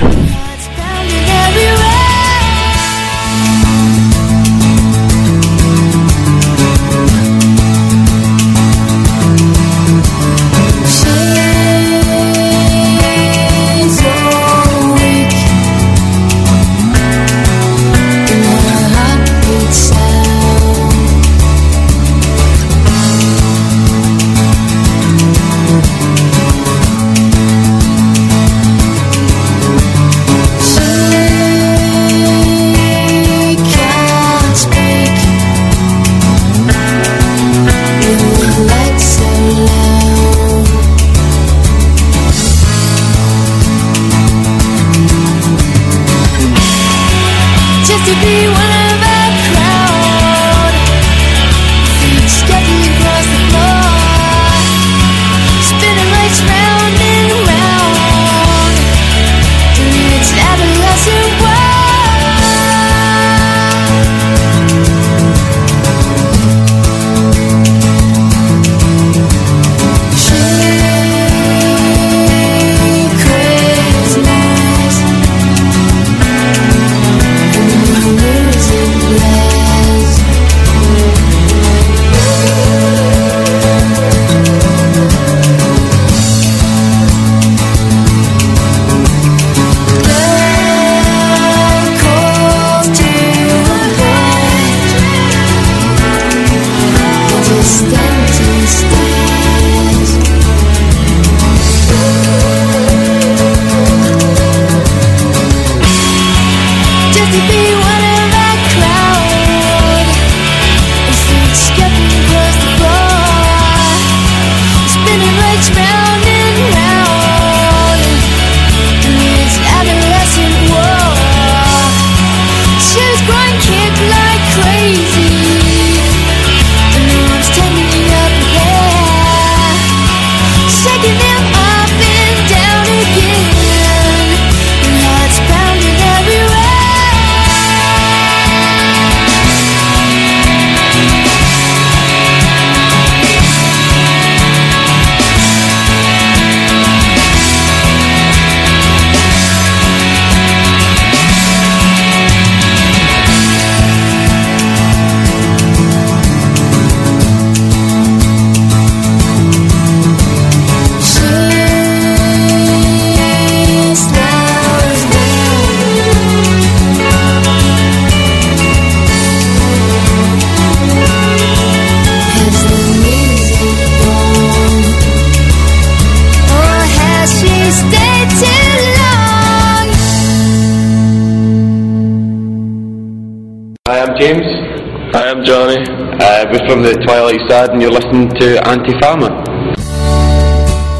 James. Hi, I'm Johnny. Uh, we're from the Twilight Sad and you're listening to Antifama.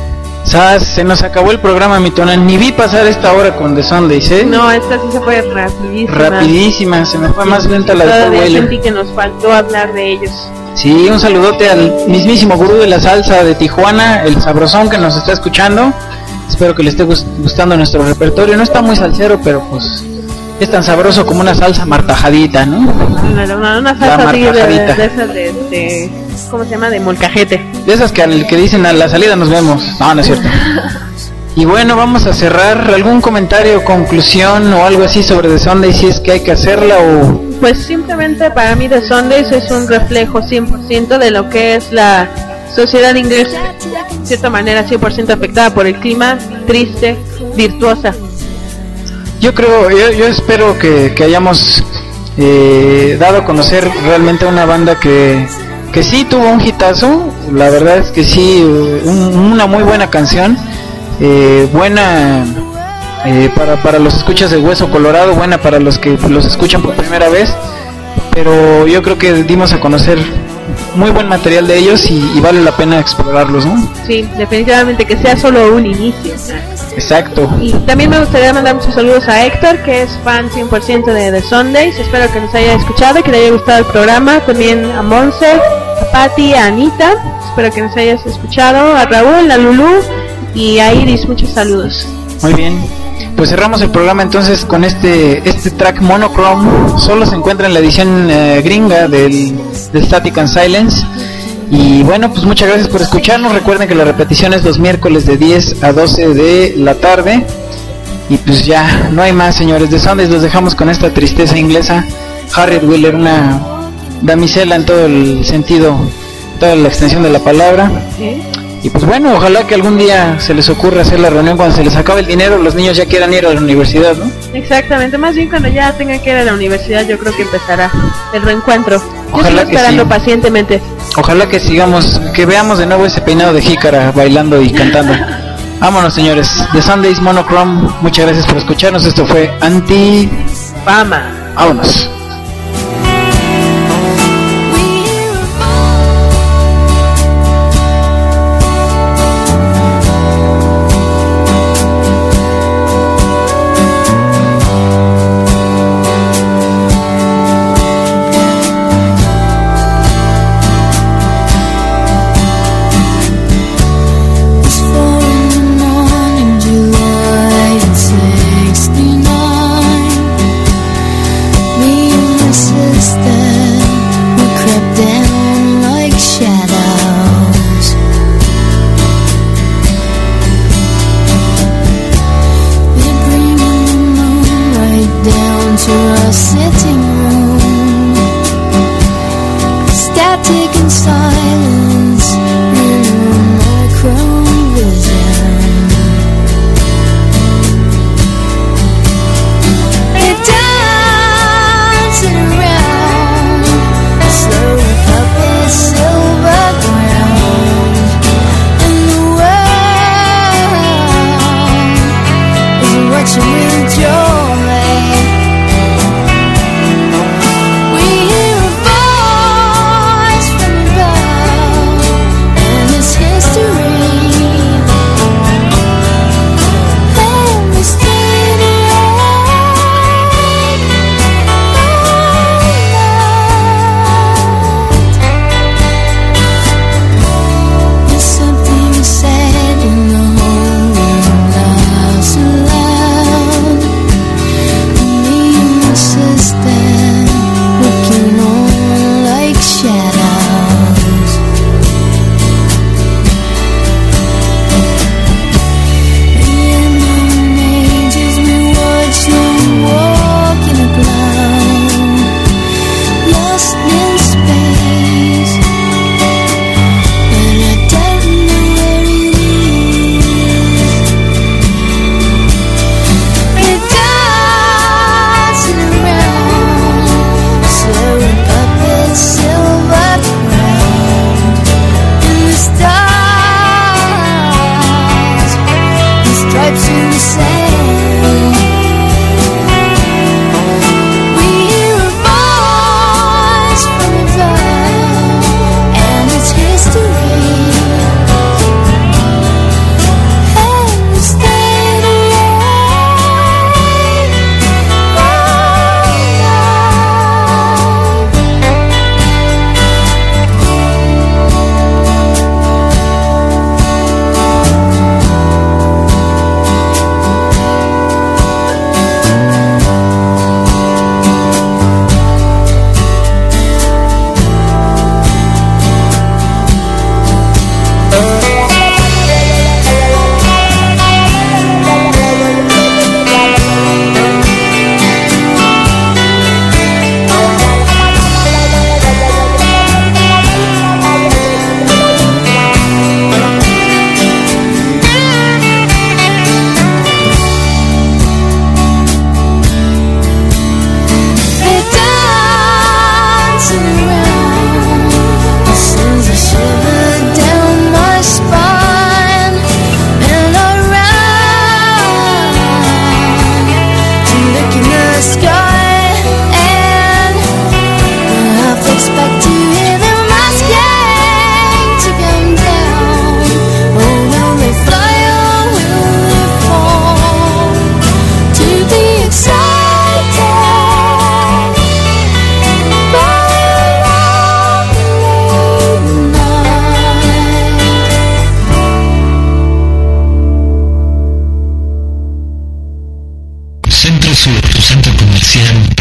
¿Sabes? Se nos acabó el programa, mi Tona. Ni vi pasar esta hora con The Sundays, ¿eh? No, esta sí se fue rapidísima. Rapidísima, se me fue más lenta la de Paul Todavía Weller. sentí que nos faltó hablar de ellos. Sí, un saludote al mismísimo gurú de la salsa de Tijuana, el Sabrosón, que nos está escuchando. Espero que le esté gustando nuestro repertorio. No está muy salsero, pero pues es tan sabroso como una salsa martajadita, ¿no? Una, una, una salsa así de, de esas de, de, ¿cómo se llama? De molcajete. De esas que, al, que dicen a la salida nos vemos. No, no es cierto. Y bueno, vamos a cerrar. ¿Algún comentario, conclusión o algo así sobre The Sundays, si es que hay que hacerla o...? Pues simplemente para mí The Sundays es un reflejo cien por ciento de lo que es la sociedad inglesa, de cierta manera cien por ciento afectada por el clima, triste, virtuosa. Yo creo, yo, yo espero que, que hayamos eh, dado a conocer realmente una banda que, que sí tuvo un hitazo. La verdad es que sí, un, una muy buena canción, eh, buena eh, para, para los escuchas de Hueso Colorado, buena para los que los escuchan por primera vez, pero yo creo que dimos a conocer muy buen material de ellos y, y vale la pena explorarlos, ¿no? Sí, definitivamente, que sea solo un inicio. Exacto. Y también me gustaría mandar muchos saludos a Héctor, que es fan cien por ciento de The Sundays. Espero que nos haya escuchado y que le haya gustado el programa. También a Monse, a Patti, a Anita. Espero que nos hayas escuchado. A Raúl, a Lulú y a Iris. Muchos saludos. Muy bien. Pues cerramos el programa entonces con este este track Monochrome. Solo se encuentra en la edición eh, gringa del, del Static and Silence. Y bueno, pues muchas gracias por escucharnos. Recuerden que la repetición es los miércoles de diez a doce de la tarde. Y pues ya, no hay más, señores. The Sundays los dejamos con esta tristeza inglesa. Harriet Wheeler, una damisela en todo el sentido, toda la extensión de la palabra. ¿Sí? Y pues bueno, ojalá que algún día se les ocurra hacer la reunión cuando se les acabe el dinero, los niños ya quieran ir a la universidad, ¿no? Exactamente, más bien cuando ya tengan que ir a la universidad, yo creo que empezará el reencuentro. Ojalá yo estoy esperando sí. pacientemente. Ojalá que sigamos, que veamos de nuevo ese peinado de jícara bailando y cantando. Vámonos, señores. The Sundays Monochrome, muchas gracias por escucharnos. Esto fue Anti Fama. Vámonos.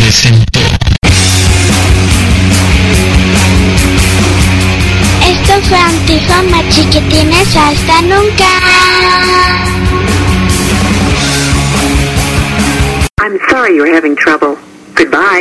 presentó. Esto fue Antifama, chiquitines, hasta nunca. I'm sorry you're having trouble. Goodbye.